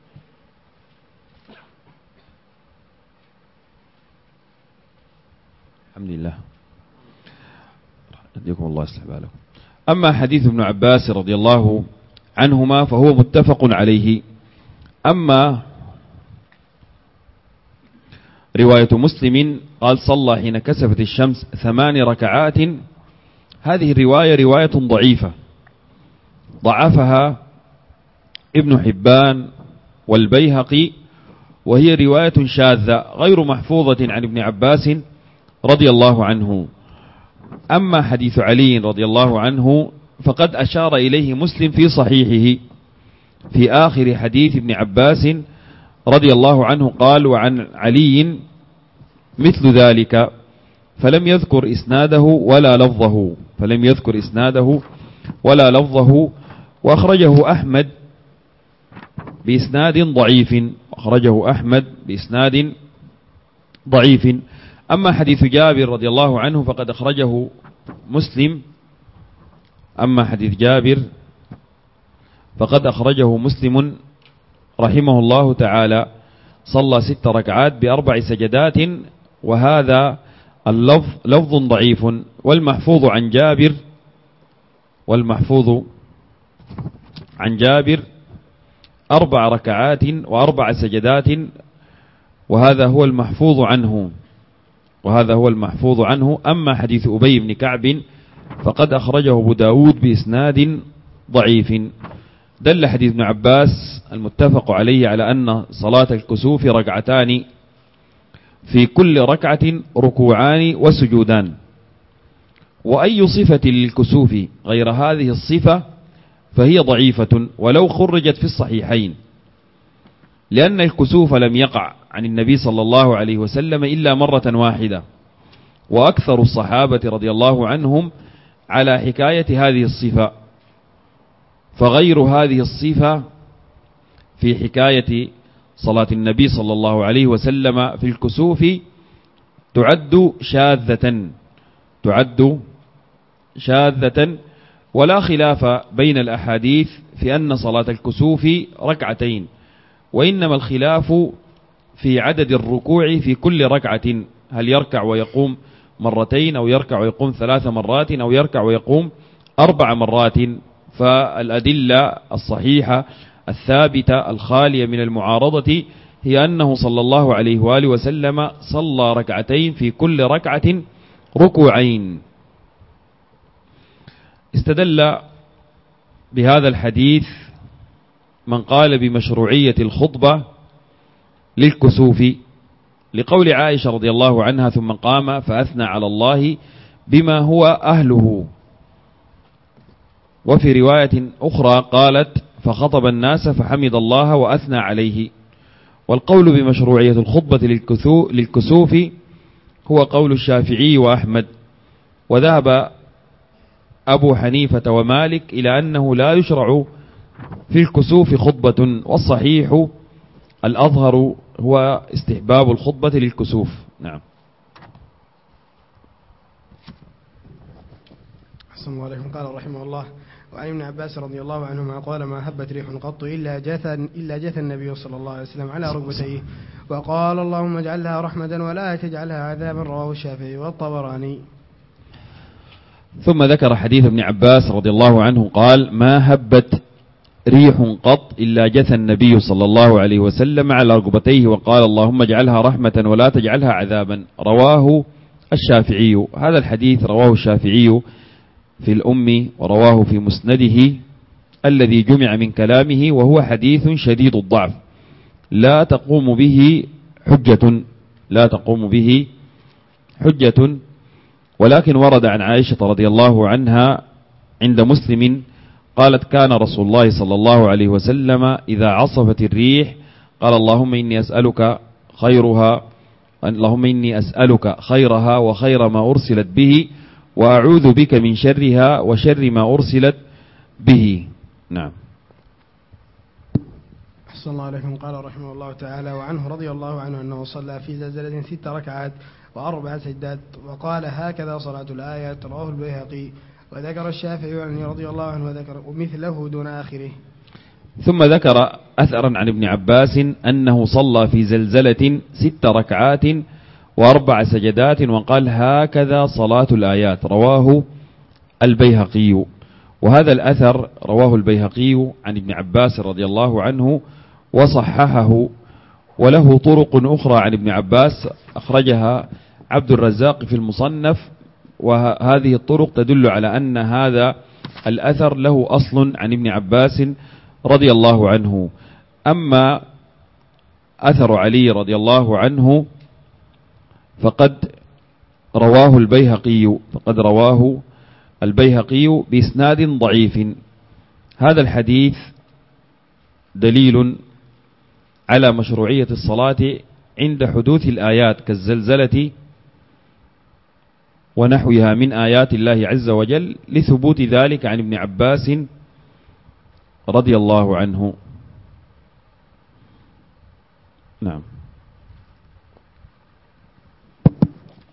الحمد لله، يهديكم الله يصلح بالكم. أما حديث ابن عباس رضي الله عنهما فهو متفق عليه. أما رواية مسلم قال: صلى حين كسفت الشمس 8 ركعات، هذه الرواية رواية ضعيفة ضعفها ابن حبان والبيهقي، وهي رواية شاذة غير محفوظة عن ابن عباس رضي الله عنه. أما حديث علي رضي الله عنه فقد أشار إليه مسلم في صحيحه في آخر حديث ابن عباس رضي الله عنه قال: وعن علي مثل ذلك، فلم يذكر إسناده ولا لفظه، وأخرجه أحمد بإسناد ضعيف. أما حديث جابر رضي الله عنه فقد أخرجه مسلم. أما حديث جابر فقد أخرجه مسلم رحمه الله تعالى، صلى 6 ركعات ب4 سجدات، وهذا اللفظ لفظ ضعيف. والمحفوظ عن جابر 4 ركعات و4 سجدات، وهذا هو المحفوظ عنه. أما حديث أبي بن كعب فقد أخرجه أبو داود بإسناد ضعيف. دل حديث ابن عباس المتفق عليه على أن صلاة الكسوف ركعتان، في كل ركعة ركوعان وسجودان. وأي صفة للكسوف غير هذه الصفة فهي ضعيفة ولو خرجت في الصحيحين، لأن الكسوف لم يقع عن النبي صلى الله عليه وسلم إلا مرة واحدة، وأكثر الصحابة رضي الله عنهم على حكاية هذه الصفة، فغير هذه الصفة في حكاية صلاة النبي صلى الله عليه وسلم في الكسوف تعد شاذة، ولا خلاف بين الأحاديث في أن صلاة الكسوف ركعتين، وإنما الخلاف في عدد الركوع في كل ركعة، هل يركع ويقوم مرتين أو يركع ويقوم 3 مرات أو يركع ويقوم 4 مرات. فالأدلة الصحيحة الثابتة الخالية من المعارضة هي أنه صلى الله عليه وآله وسلم صلى ركعتين في كل ركعة ركوعين. استدل بهذا الحديث من قال بمشروعية الخطبة للكسوف لقول عائشة رضي الله عنها: ثم قام فأثنى على الله بما هو أهله. وفي رواية أخرى قالت: فخطب الناس فحمد الله وأثنى عليه. والقول بمشروعية الخطبة للكسوف هو قول الشافعي وأحمد، وذهب أبو حنيفة ومالك إلى أنه لا يشرع في الكسوف خطبة، والصحيح الأظهر هو استحباب الخطبة للكسوف. نعم. أحسن الله عليكم. قال رحمه الله: وعن ابن عباس رضي الله عنهما قال: ما هبت ريح قط إلا جثى النبي صلى الله عليه وسلم على ركبتيه وقال: اللهم اجعلها رحمة ولا تجعلها عذابا. رواه الشافعي والطبراني. ثم ذكر حديث ابن عباس رضي الله عنه قال: ما هبت ريح قط إلا جثى النبي صلى الله عليه وسلم على ركبتيه وقال: اللهم اجعلها رحمة ولا تجعلها عذابا. رواه الشافعي. هذا الحديث رواه الشافعي في الأم، ورواه في مسنده الذي جمع من كلامه، وهو حديث شديد الضعف لا تقوم به حجة. ولكن ورد عن عائشة رضي الله عنها عند مسلم قالت: كان رسول الله صلى الله عليه وسلم إذا عصفت الريح قال: اللهم إني أسألك خيرها وخير ما أرسلت به، وأعوذ بك من شرها وشر ما أرسلت به. نعم. أحسن الله عليكم. قال رحمه الله تعالى: وعنه رضي الله عنه أنه صلى في زلزلة 6 ركعات و4 سجدات وقال: هكذا صلاة الآيات. رواه البيهقي. وذكر الشافعي عنه رضي الله عنه وذكر مثله دون آخره. ثم ذكر أثرا عن ابن عباس أنه صلى في زلزلة 6 ركعات و4 سجدات وقال: هكذا صلاة الآيات. رواه البيهقي. وهذا الأثر رواه البيهقي عن ابن عباس رضي الله عنه وصححه، وله طرق أخرى عن ابن عباس أخرجها عبد الرزاق في المصنف، وهذه الطرق تدل على أن هذا الأثر له أصل عن ابن عباس رضي الله عنه. أما أثر علي رضي الله عنه فقد رواه البيهقي بإسناد ضعيف. هذا الحديث دليل على مشروعية الصلاة عند حدوث الآيات كالزلزلة ونحوها من آيات الله عز وجل، لثبوت ذلك عن ابن عباس رضي الله عنه. نعم.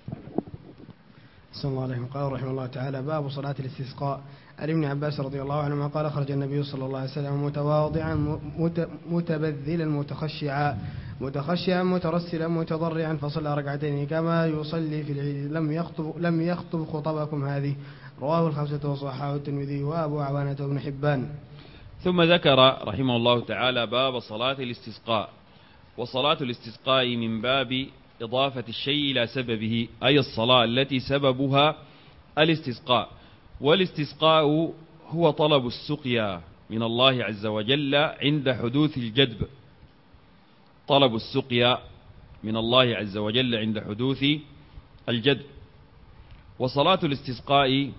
صلى الله عليه وسلم. قال رحمه الله تعالى: باب صلاة الاستسقاء. عن ابن عباس رضي الله عنهما قال: خرج النبي صلى الله عليه وسلم متواضعا متبذلا متخشعا مترسلا متضرعا فصلى ركعتين كما يصلي في العيد لم يخطب خطبكم هذه. رواه الخمسة وصححه الترمذي وأبو عوانة وابن حبان. ثم ذكر رحمه الله تعالى باب صلاة الاستسقاء. وصلاة الاستسقاء من باب إضافة الشيء إلى سببه، أي الصلاة التي سببها الاستسقاء. والاستسقاء هو طلب السقيا من الله عز وجل عند حدوث الجدب. طلب السقيا من الله عز وجل عند حدوث الجدب. وصلاة الاستسقاء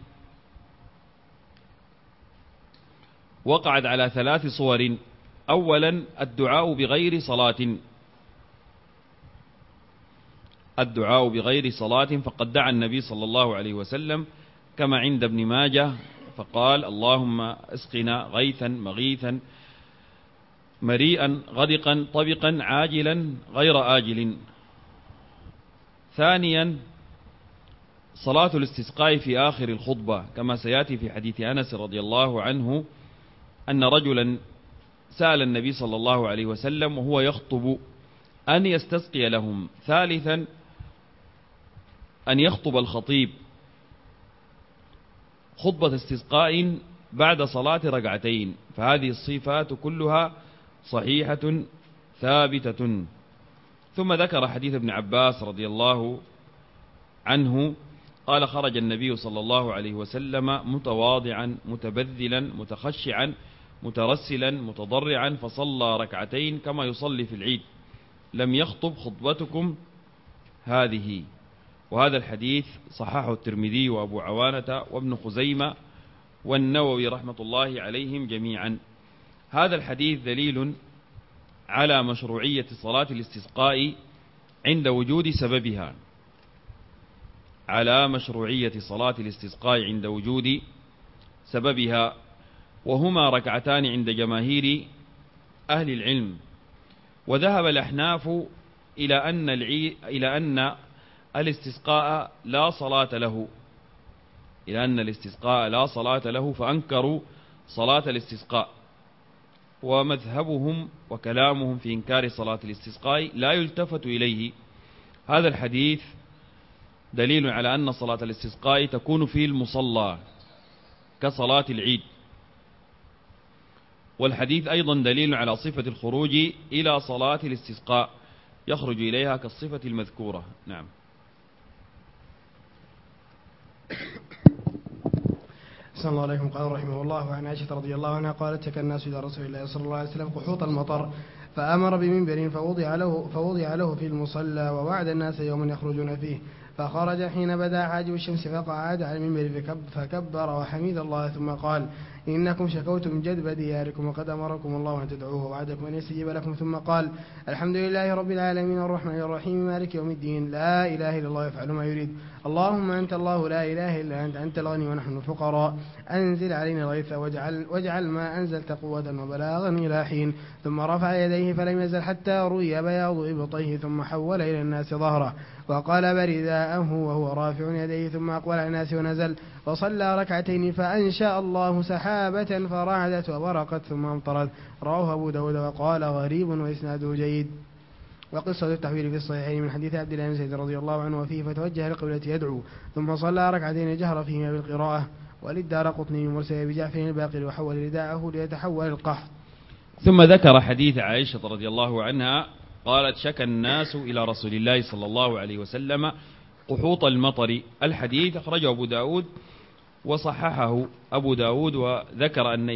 وقعت على 3 صور. أولا الدعاء بغير صلاة، فقد دعا النبي صلى الله عليه وسلم كما عند ابن ماجه فقال: اللهم اسقنا غيثا مغيثا مريئا غدقا طبقا عاجلا غير آجل. ثانيا صلاة الاستسقاء في آخر الخطبة، كما سيأتي في حديث أنس رضي الله عنه أن رجلا سأل النبي صلى الله عليه وسلم وهو يخطب أن يستسقي لهم. ثالثا أن يخطب الخطيب خطبة استسقاء بعد صلاة ركعتين. فهذه الصفات كلها صحيحة ثابتة. ثم ذكر حديث ابن عباس رضي الله عنه قال: خرج النبي صلى الله عليه وسلم متواضعا متبذلا متخشعا مترسلا متضرعا فصلى ركعتين كما يصلي في العيد لم يخطب خطبتكم هذه. وهذا الحديث صححه الترمذي وأبو عوانة وابن خزيمة والنووي رحمة الله عليهم جميعا. هذا الحديث دليل على مشروعية صلاة الاستسقاء عند وجود سببها، على مشروعية صلاة الاستسقاء عند وجود سببها، وهما ركعتان عند جماهير أهل العلم. وذهب الأحناف إلى أن الاستسقاء لا صلاة له، فأنكروا صلاة الاستسقاء. ومذهبهم وكلامهم في إنكار صلاة الاستسقاء لا يلتفت إليه. هذا الحديث دليل على أن صلاة الاستسقاء تكون في المصلى كصلاة العيد. والحديث أيضا دليل على صفة الخروج إلى صلاة الاستسقاء، يخرج إليها كالصفة المذكورة. نعم. صلى الله عليه وسلم. قال رحمه الله: عن عائشة رضي الله عنها قالت: شكى الناس إلى رسول الله صلى الله عليه وسلم قحوط المطر فأمر بمنبر فوضع له في المصلى ووعد الناس يوما يخرجون فيه، فخرج حين بدا حاجب الشمس فقعد على المنبر فكبر وحمد الله ثم قال: إنكم شكوتم جدب دياركم وقد أمركم الله أن تدعوه ووعدكم أن يستجيب لكم. ثم قال: الحمد لله رب العالمين الرحمن الرحيم مالك يوم الدين لا إله إلا الله يفعل ما يريد. اللهم أنت الله لا إله إلا أنت الغني ونحن الفقراء. أنزل علينا الغيث واجعل ما أنزلت قوة وبلاغا إلى حين. ثم رفع يديه فلم يزل حتى روي بياض إبطيه ثم حول إلى الناس ظهره وقال برداءه وهو رافع يديه ثم أقبل على الناس ونزل وصلى ركعتين فأنشأ الله سحابة فرعدت وبرقت ثم أمطرت. رواه أبو داود وقال غريب وإسناده جيد. وقصة التحويل في الصحيحين من حديث عبد الله بن زيد رضي الله عنه وفيه: فتوجه للقبلة يدعو ثم صلى ركعتين جهر فيهما بالقراءة. وللدارقطني مرسل بجعفر الباقر وحول رداءه ليتحول القحط. ثم ذكر حديث عائشة رضي الله عنها قالت: شكى الناس إلى رسول الله صلى الله عليه وسلم قحوط المطر. الحديث أخرجه أبو داود وصححه أبو داود وذكر أن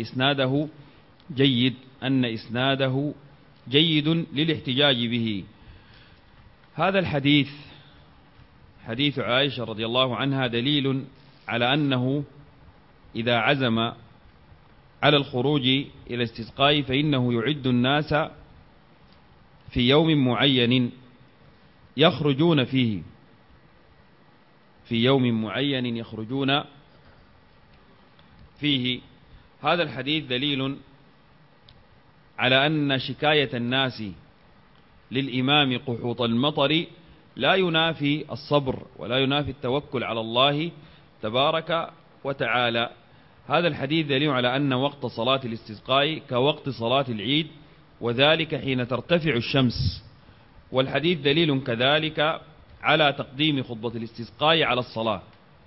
إسناده جيد للاحتجاج به. هذا الحديث حديث عائشة رضي الله عنها دليل على أنه إذا عزم على الخروج إلى الاستسقاء فإنه يعد الناس في يوم معين يخرجون فيه، هذا الحديث دليل على أن شكاية الناس للإمام قحوط المطر لا ينافي الصبر ولا ينافي التوكل على الله تبارك وتعالى. هذا الحديث دليل على أن وقت صلاة الاستسقاء كوقت صلاة العيد، وذلك حين ترتفع الشمس. والحديث دليل كذلك على تقديم خطبة الاستسقاء على الصلاة،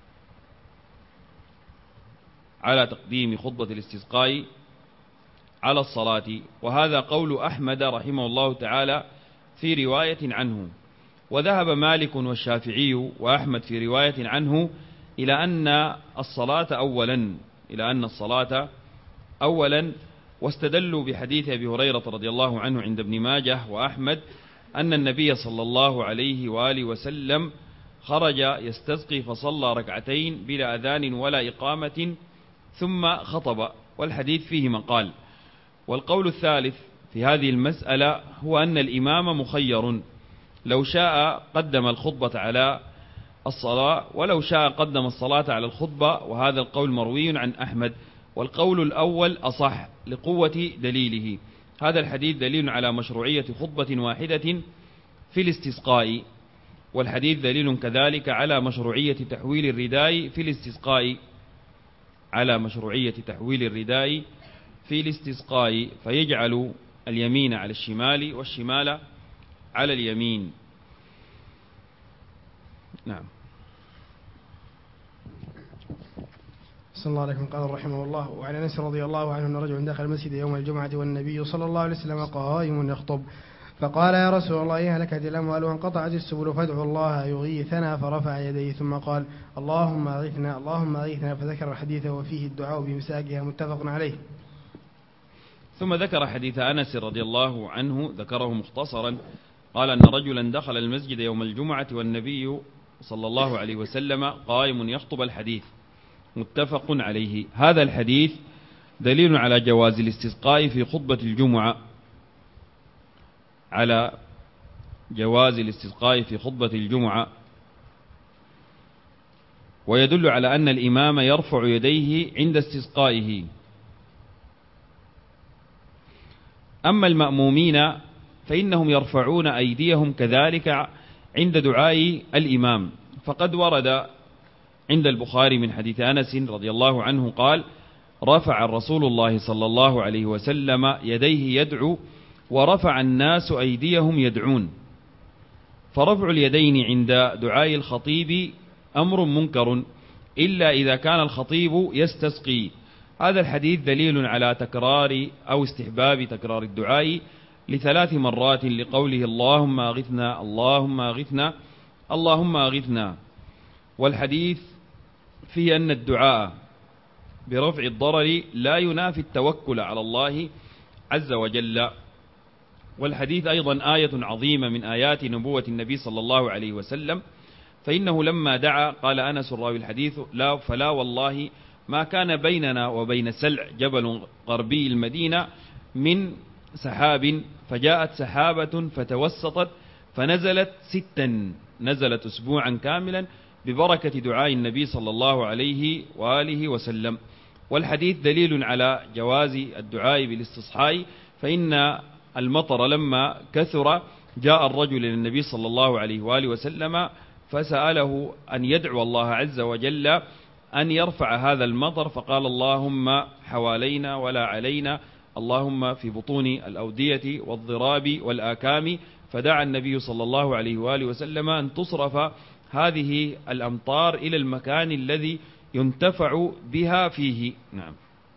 على تقديم خطبة الاستسقاء على الصلاة. وهذا قول أحمد رحمه الله تعالى في رواية عنه. وذهب مالك والشافعي وأحمد في رواية عنه إلى أن الصلاة أولا، واستدلوا بحديث أبي هريرة رضي الله عنه عند ابن ماجه وأحمد أن النبي صلى الله عليه وآله وسلم خرج يستسقي فصلى ركعتين بلا أذان ولا إقامة ثم خطب، والحديث فيه مقال. والقول الثالث في هذه المسألة هو أن الإمام مخير، لو شاء قدم الخطبة على الصلاة ولو شاء قدم الصلاة على الخطبة، وهذا القول مروي عن أحمد. والقول الأول أصح لقوة دليله. هذا الحديث دليل على مشروعية خطبة واحدة في الاستسقاء، والحديث دليل كذلك على مشروعية تحويل الرداء في الاستسقاء، على مشروعية تحويل الرداء في الاستسقاء، فيجعل اليمين على الشمال والشمال على اليمين. نعم. صلى الله عليه وسلم. قال رحمه الله: وعن أنس رضي الله عنه أن رجلا دخل المسجد يوم الجمعة والنبي صلى الله عليه وسلم قائم يخطب، فقال: يا رسول الله، هلكت الأموال وانقطعت السبل، فادعوا الله يغيثنا. فرفع يديه ثم قال: اللهم أغثنا اللهم أغثنا، فذكر الحديث وفيه الدعاء بمساقها، متفق عليه. ثم ذكر حديث أنس رضي الله عنه، ذكره مختصرا، قال أن رجلا دخل المسجد يوم الجمعة والنبي صلى الله عليه وسلم قائم يخطب، الحديث متفق عليه. هذا الحديث دليل على جواز الاستسقاء في خطبة الجمعة، على جواز الاستسقاء في خطبة الجمعة، ويدل على أن الإمام يرفع يديه عند استسقائه. أما المأمومين فإنهم يرفعون أيديهم كذلك عند دعاء الإمام، فقد ورد عند البخاري من حديث أنس رضي الله عنه قال: رفع الرسول الله صلى الله عليه وسلم يديه يدعو، ورفع الناس أيديهم يدعون. فرفع اليدين عند دعاء الخطيب أمر منكر إلا إذا كان الخطيب يستسقي. هذا الحديث دليل على تكرار أو استحباب تكرار الدعاء ل3 مرات، لقوله: اللهم أغثنا اللهم أغثنا اللهم أغثنا. والحديث فيه أن الدعاء برفع الضرر لا ينافي التوكل على الله عز وجل. والحديث أيضا آية عظيمة من آيات نبوة النبي صلى الله عليه وسلم، فإنه لما دعا قال أنس راوي الحديث: فلا والله ما كان بيننا وبين سلع جبل غربي المدينة من سحاب، فجاءت سحابة فتوسطت فنزلت 6، نزلت أسبوعا كاملا ببركة دعاء النبي صلى الله عليه وآله وسلم. والحديث دليل على جواز الدعاء بالاستصحاء، فإن المطر لما كثر جاء الرجل للنبي صلى الله عليه وآله وسلم فسأله أن يدعو الله عز وجل أن يرفع هذا المطر، فقال: اللهم حوالينا ولا علينا، اللهم في بطون الأودية والضراب والآكام. فدعا النبي صلى الله عليه وآله وسلم أن تصرف هذه الأمطار إلى المكان الذي ينتفع بها فيه. نعم.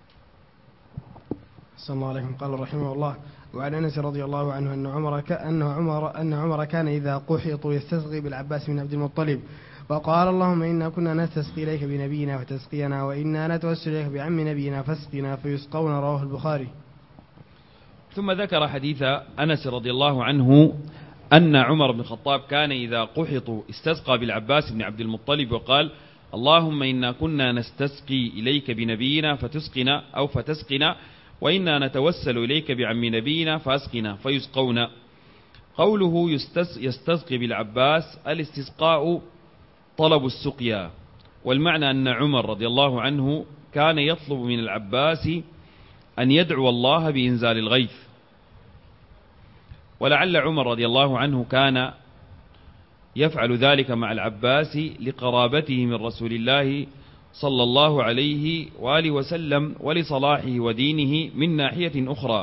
صلى الله عليه وسلم. قال رحمه الله: وعن أنس رضي الله عنه أن عمر كان إذا قحط يستسقي بالعباس بن عبد المطلب، وقال: اللهم إنا كنا نستسقي إليك بنبينا فتسقينا، وإنا نتوسل إليك بعم نبينا فاسقنا، فيسقون. رواه البخاري. ثم ذكر حديث أنس رضي الله عنه أن عمر بن الخطاب كان إذا قحط استسقى بالعباس بن عبد المطلب وقال: اللهم إنا كنا نستسقي إليك بنبينا فتسقنا أو فتسقنا، وإنا نتوسل إليك بعم نبينا فاسقنا، فيسقون. قوله يستسقي بالعباس، الاستسقاء طلب السقيا، والمعنى أن عمر رضي الله عنه كان يطلب من العباس أن يدعو الله بإنزال الغيث. ولعل عمر رضي الله عنه كان يفعل ذلك مع العباس لقرابته من رسول الله صلى الله عليه وآله وسلم ولصلاحه ودينه من ناحية أخرى.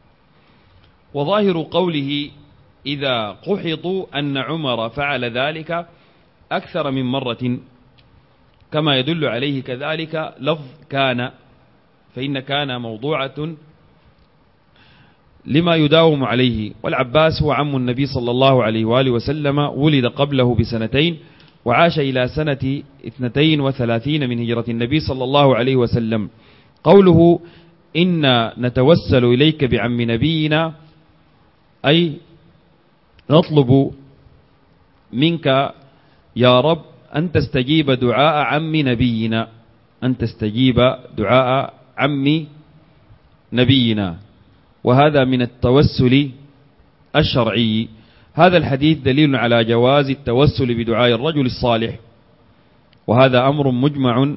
وظاهر قوله إذا قحطوا أن عمر فعل ذلك أكثر من مرة، كما يدل عليه كذلك لفظ كان، فإن كان موضوعة لما يداوم عليه. والعباس هو عم النبي صلى الله عليه وآله وسلم، ولد قبله بسنتين وعاش إلى سنة 32 من هجرة النبي صلى الله عليه وسلم. قوله إنا نتوسل إليك بعم نبينا، أي نطلب منك يا رب أن تستجيب دعاء عم نبينا، أن تستجيب دعاء عم نبينا، وهذا من التوسل الشرعي. هذا الحديث دليل على جواز التوسل بدعاء الرجل الصالح، وهذا أمر مجمع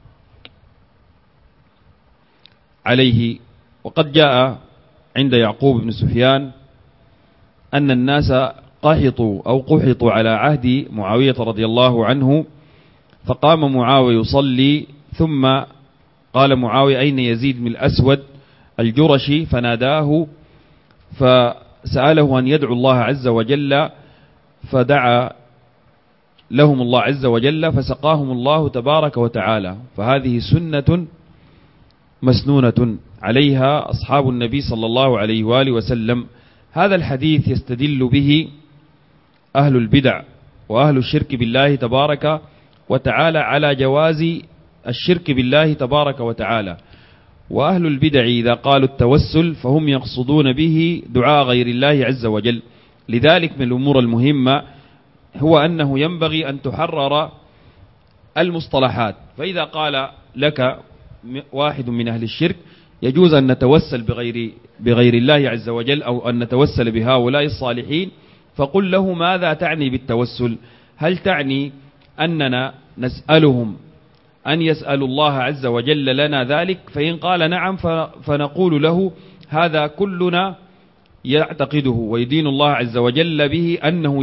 عليه. وقد جاء عند يعقوب بن سفيان أن الناس قحطوا على عهد معاوية رضي الله عنه، فقام معاوية يصلي، ثم قال معاوية أين يزيد بن الأسود الجرشي؟ فناداه فسأله أن يدعو الله عز وجل، فدعا لهم الله عز وجل فسقاهم الله تبارك وتعالى. فهذه سنة مسنونة عليها أصحاب النبي صلى الله عليه وآله وسلم. هذا الحديث يستدل به أهل البدع وأهل الشرك بالله تبارك وتعالى على جواز الشرك بالله تبارك وتعالى. وأهل البدع إذا قالوا التوسل فهم يقصدون به دعاء غير الله عز وجل. لذلك من الأمور المهمة هو أنه ينبغي أن تحرر المصطلحات. فإذا قال لك واحد من أهل الشرك يجوز أن نتوسل بغير الله عز وجل، أو أن نتوسل بهؤلاء الصالحين، فقل له ماذا تعني بالتوسل؟ هل تعني أننا نسألهم أن يسأل الله عز وجل لنا ذلك؟ فإن قال نعم فنقول له هذا كلنا يعتقده ويدين الله عز وجل به أنه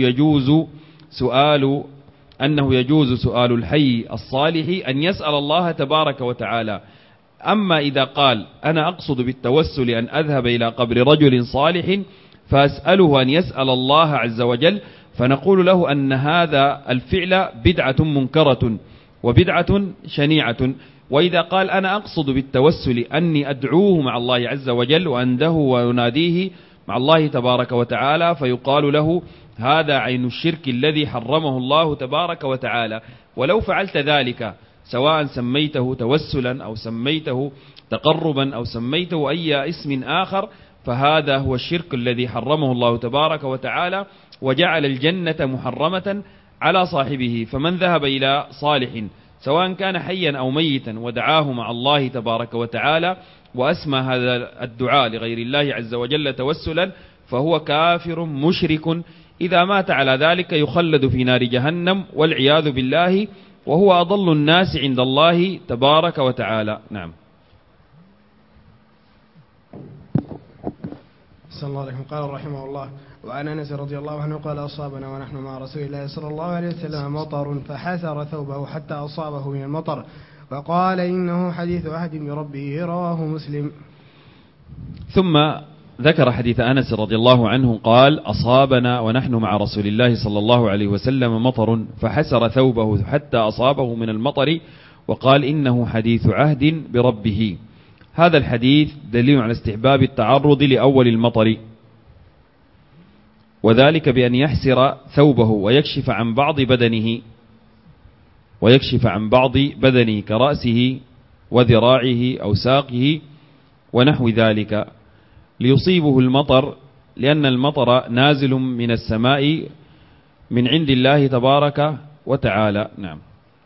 يجوز سؤال الحي الصالح أن يسأل الله تبارك وتعالى. أما إذا قال أنا أقصد بالتوسل أن أذهب إلى قبر رجل صالح فأسأله أن يسأل الله عز وجل، فنقول له أن هذا الفعل بدعة منكرة وبدعة شنيعة. وإذا قال أنا أقصد بالتوسل أني أدعوه مع الله عز وجل وأنده ويناديه مع الله تبارك وتعالى، فيقال له هذا عين الشرك الذي حرمه الله تبارك وتعالى. ولو فعلت ذلك سواء سميته توسلا أو سميته تقربا أو سميته أي اسم آخر، فهذا هو الشرك الذي حرمه الله تبارك وتعالى وجعل الجنة محرمة على صاحبه. فمن ذهب إلى صالح سواء كان حيا أو ميتا ودعاه مع الله تبارك وتعالى وأسمى هذا الدعاء لغير الله عز وجل توسلا، فهو كافر مشرك. إذا مات على ذلك يخلد في نار جهنم والعياذ بالله، وهو أضل الناس عند الله تبارك وتعالى. نعم. صلى الله عليه وسلم. قال رحمه الله: وعن أنس رضي الله عنه قال أصابنا ونحن مع رسول الله صلى الله عليه وسلم مطر فحثر ثوبه حتى أصابه من المطر، وقال إنه حديث عهد بربه، رواه مسلم. ثم ذكر حديث أنس رضي الله عنه قال: أصابنا ونحن مع رسول الله صلى الله عليه وسلم مطر فحسر ثوبه حتى أصابه من المطر، وقال إنه حديث عهد بربه. هذا الحديث دليل على استحباب التعرض لأول المطر، وذلك بأن يحسر ثوبه ويكشف عن بعض بدنه كرأسه وذراعه أو ساقه ونحو ذلك ليصيبه المطر، لأن المطر نازل من السماء من عند الله تبارك وتعالى. نعم.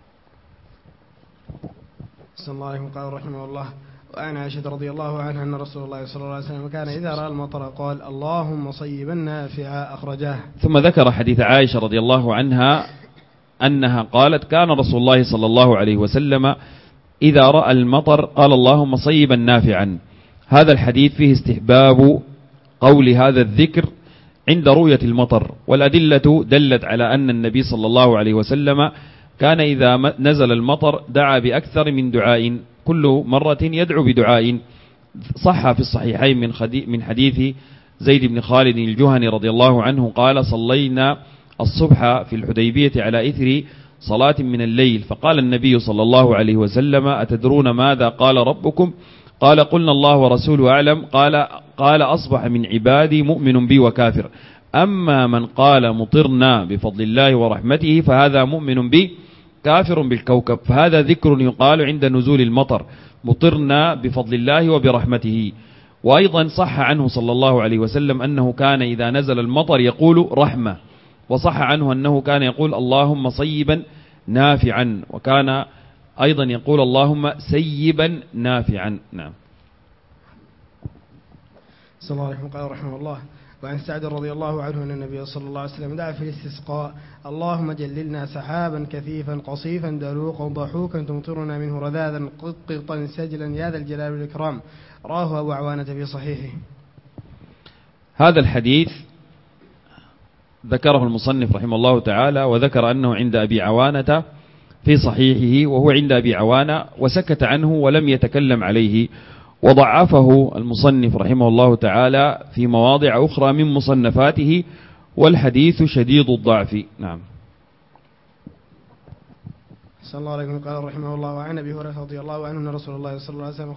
صلى الله عليه وسلم. قال رحمه الله: وعن عائشة رضي الله عنها أن رسول الله صلى الله عليه وسلم كان إذا رأى المطر قال: اللهم صيبا نافعا، أخرجاه. ثم ذكر حديث عائشة رضي الله عنها أنها قالت: كان رسول الله صلى الله عليه وسلم إذا رأى المطر قال: اللهم صيبا نافعا. هذا الحديث فيه استحباب قول هذا الذكر عند رؤية المطر. والأدلة دلت على أن النبي صلى الله عليه وسلم كان إذا نزل المطر دعا بأكثر من دعاء، كل مرة يدعو بدعاء. صح في الصحيحين من حديث زيد بن خالد الجهني رضي الله عنه قال: صلينا الصبح في الحديبية على إثر صلاة من الليل، فقال النبي صلى الله عليه وسلم: أتدرون ماذا قال ربكم؟ قال: قلنا الله ورسوله أعلم. قال: أصبح من عبادي مؤمن بي وكافر، أما من قال مطرنا بفضل الله ورحمته فهذا مؤمن بي كافر بالكوكب. فهذا ذكر يقال عند نزول المطر: مطرنا بفضل الله وبرحمته. وأيضا صح عنه صلى الله عليه وسلم أنه كان إذا نزل المطر يقول رحمة، وصح عنه أنه كان يقول اللهم صيبا نافعا، وكان أيضا يقول اللهم سيبا نافعا. نعم. صلى الله عليه وسلم قال رحمه الله: وعن سعد رضي الله عنه أن النبي صلى الله عليه وسلم دعا في الاستسقاء: اللهم جللنا سحابا كثيفا قصيفا دلوقا ضحوكا تمطرنا منه رذاذا قطا سجلا يا ذا الجلال والإكرام. راه أبو عوانة في صحيحه. هذا الحديث ذكره المصنف رحمه الله تعالى، وذكر أنه عند أبي عوانة في صحيحه، وهو عند أبي عوانة وسكت عنه ولم يتكلم عليه، وضعفه المصنف رحمه الله تعالى في مواضع أخرى من مصنفاته، والحديث شديد الضعف. نعم. صلى الله عليه وسلم قال رحمه الله: وعن أبي هريرة رضي الله عنه أن رسول الله صلى الله عليه وسلم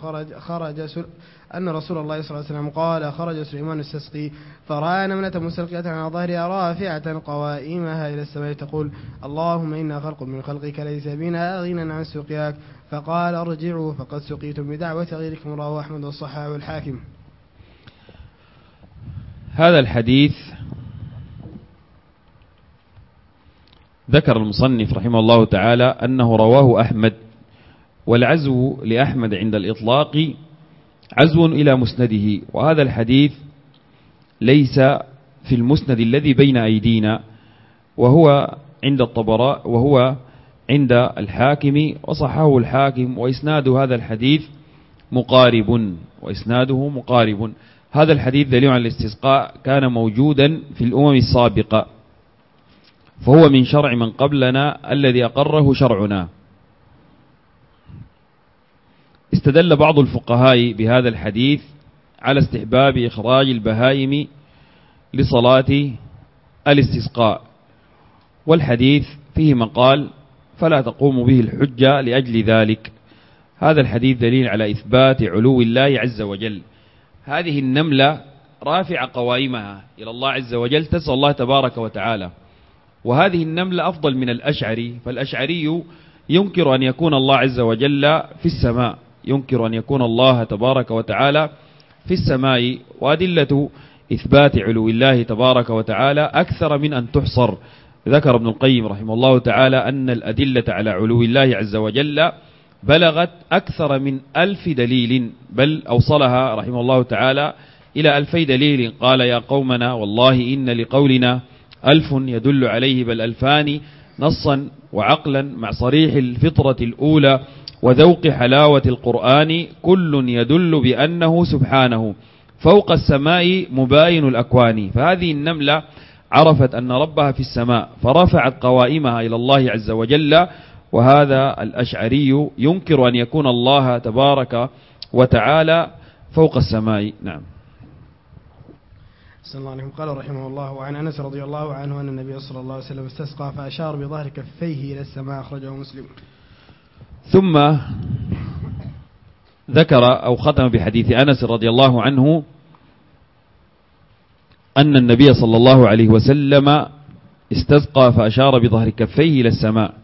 خرج سليمان يستسقي فرأى نملة مستلقية على ظهرها رافعة قوائمها إلى السماء تقول: اللهم إنا خلق من خلقك ليس بنا غنى عن سقياك، فقال: ارجعوا فقد سقيتم بدعوة غيركم. رواه أحمد والصحاح والحاكم. هذا الحديث ذكر المصنف رحمه الله تعالى أنه رواه أحمد، والعزو لأحمد عند الإطلاق عزو إلى مسنده، وهذا الحديث ليس في المسند الذي بين أيدينا، وهو عند الطبراء وهو عند الحاكم، وصححه الحاكم، وإسناد هذا الحديث مقارب، هذا الحديث دليل على الاستسقاء كان موجودا في الأمم السابقة، فهو من شرع من قبلنا الذي أقره شرعنا. استدل بعض الفقهاء بهذا الحديث على استحباب إخراج البهائم لصلاة الاستسقاء، والحديث فيه مقال فلا تقوم به الحجة لأجل ذلك. هذا الحديث دليل على إثبات علو الله عز وجل. هذه النملة رافع قوائمها إلى الله عز وجل تسأل الله تبارك وتعالى، وهذه النملة أفضل من الأشعري، فالأشعري ينكر أن يكون الله عز وجل في السماء، ينكر أن يكون الله تبارك وتعالى في السماء. وأدلة إثبات علو الله تبارك وتعالى أكثر من أن تحصر. ذكر ابن القيم رحمه الله تعالى أن الأدلة على علو الله عز وجل بلغت أكثر من 1000 دليل، بل أوصلها رحمه الله تعالى إلى 2000 دليل. قال: يا قومنا والله إن لقولنا 1000 يدل عليه بل 2000 نصا وعقلا مع صريح الفطرة الأولى وذوق حلاوة القرآن، كل يدل بأنه سبحانه فوق السماء مباين الأكوان. فهذه النملة عرفت أن ربها في السماء فرفعت قوائمها إلى الله عز وجل، وهذا الأشعري ينكر أن يكون الله تبارك وتعالى فوق السماء. نعم. صلى الله عليه وسلم قال رحمه الله: وعن أنس رضي الله عنه أن النبي صلى الله عليه وسلم استسقى فأشار بظهر كفيه إلى السماء، أخرجه مسلم. ثم ذكر أو ختم بحديث أنس رضي الله عنه أن النبي صلى الله عليه وسلم استسقى فأشار بظهر كفيه إلى السماء.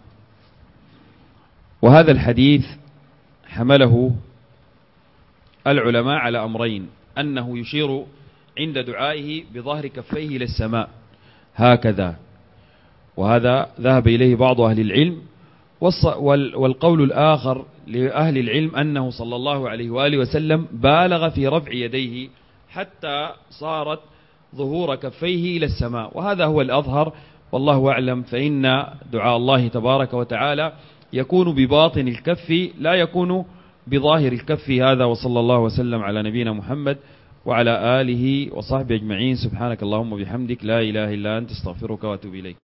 وهذا الحديث حمله العلماء على أمرين: أنه يشير عند دعائه بظهر كفيه إلى السماء هكذا، وهذا ذهب إليه بعض أهل العلم، والقول الآخر لأهل العلم أنه صلى الله عليه وآله وسلم بالغ في رفع يديه حتى صارت ظهور كفيه إلى السماء، وهذا هو الأظهر والله أعلم. فإن دعاء الله تبارك وتعالى يكون بباطن الكف لا يكون بظاهر الكف. هذا وصلى الله وسلم على نبينا محمد وعلى آله وصحبه أجمعين. سبحانك اللهم وبحمدك لا إله إلا أنت استغفرك وأتوب إليك.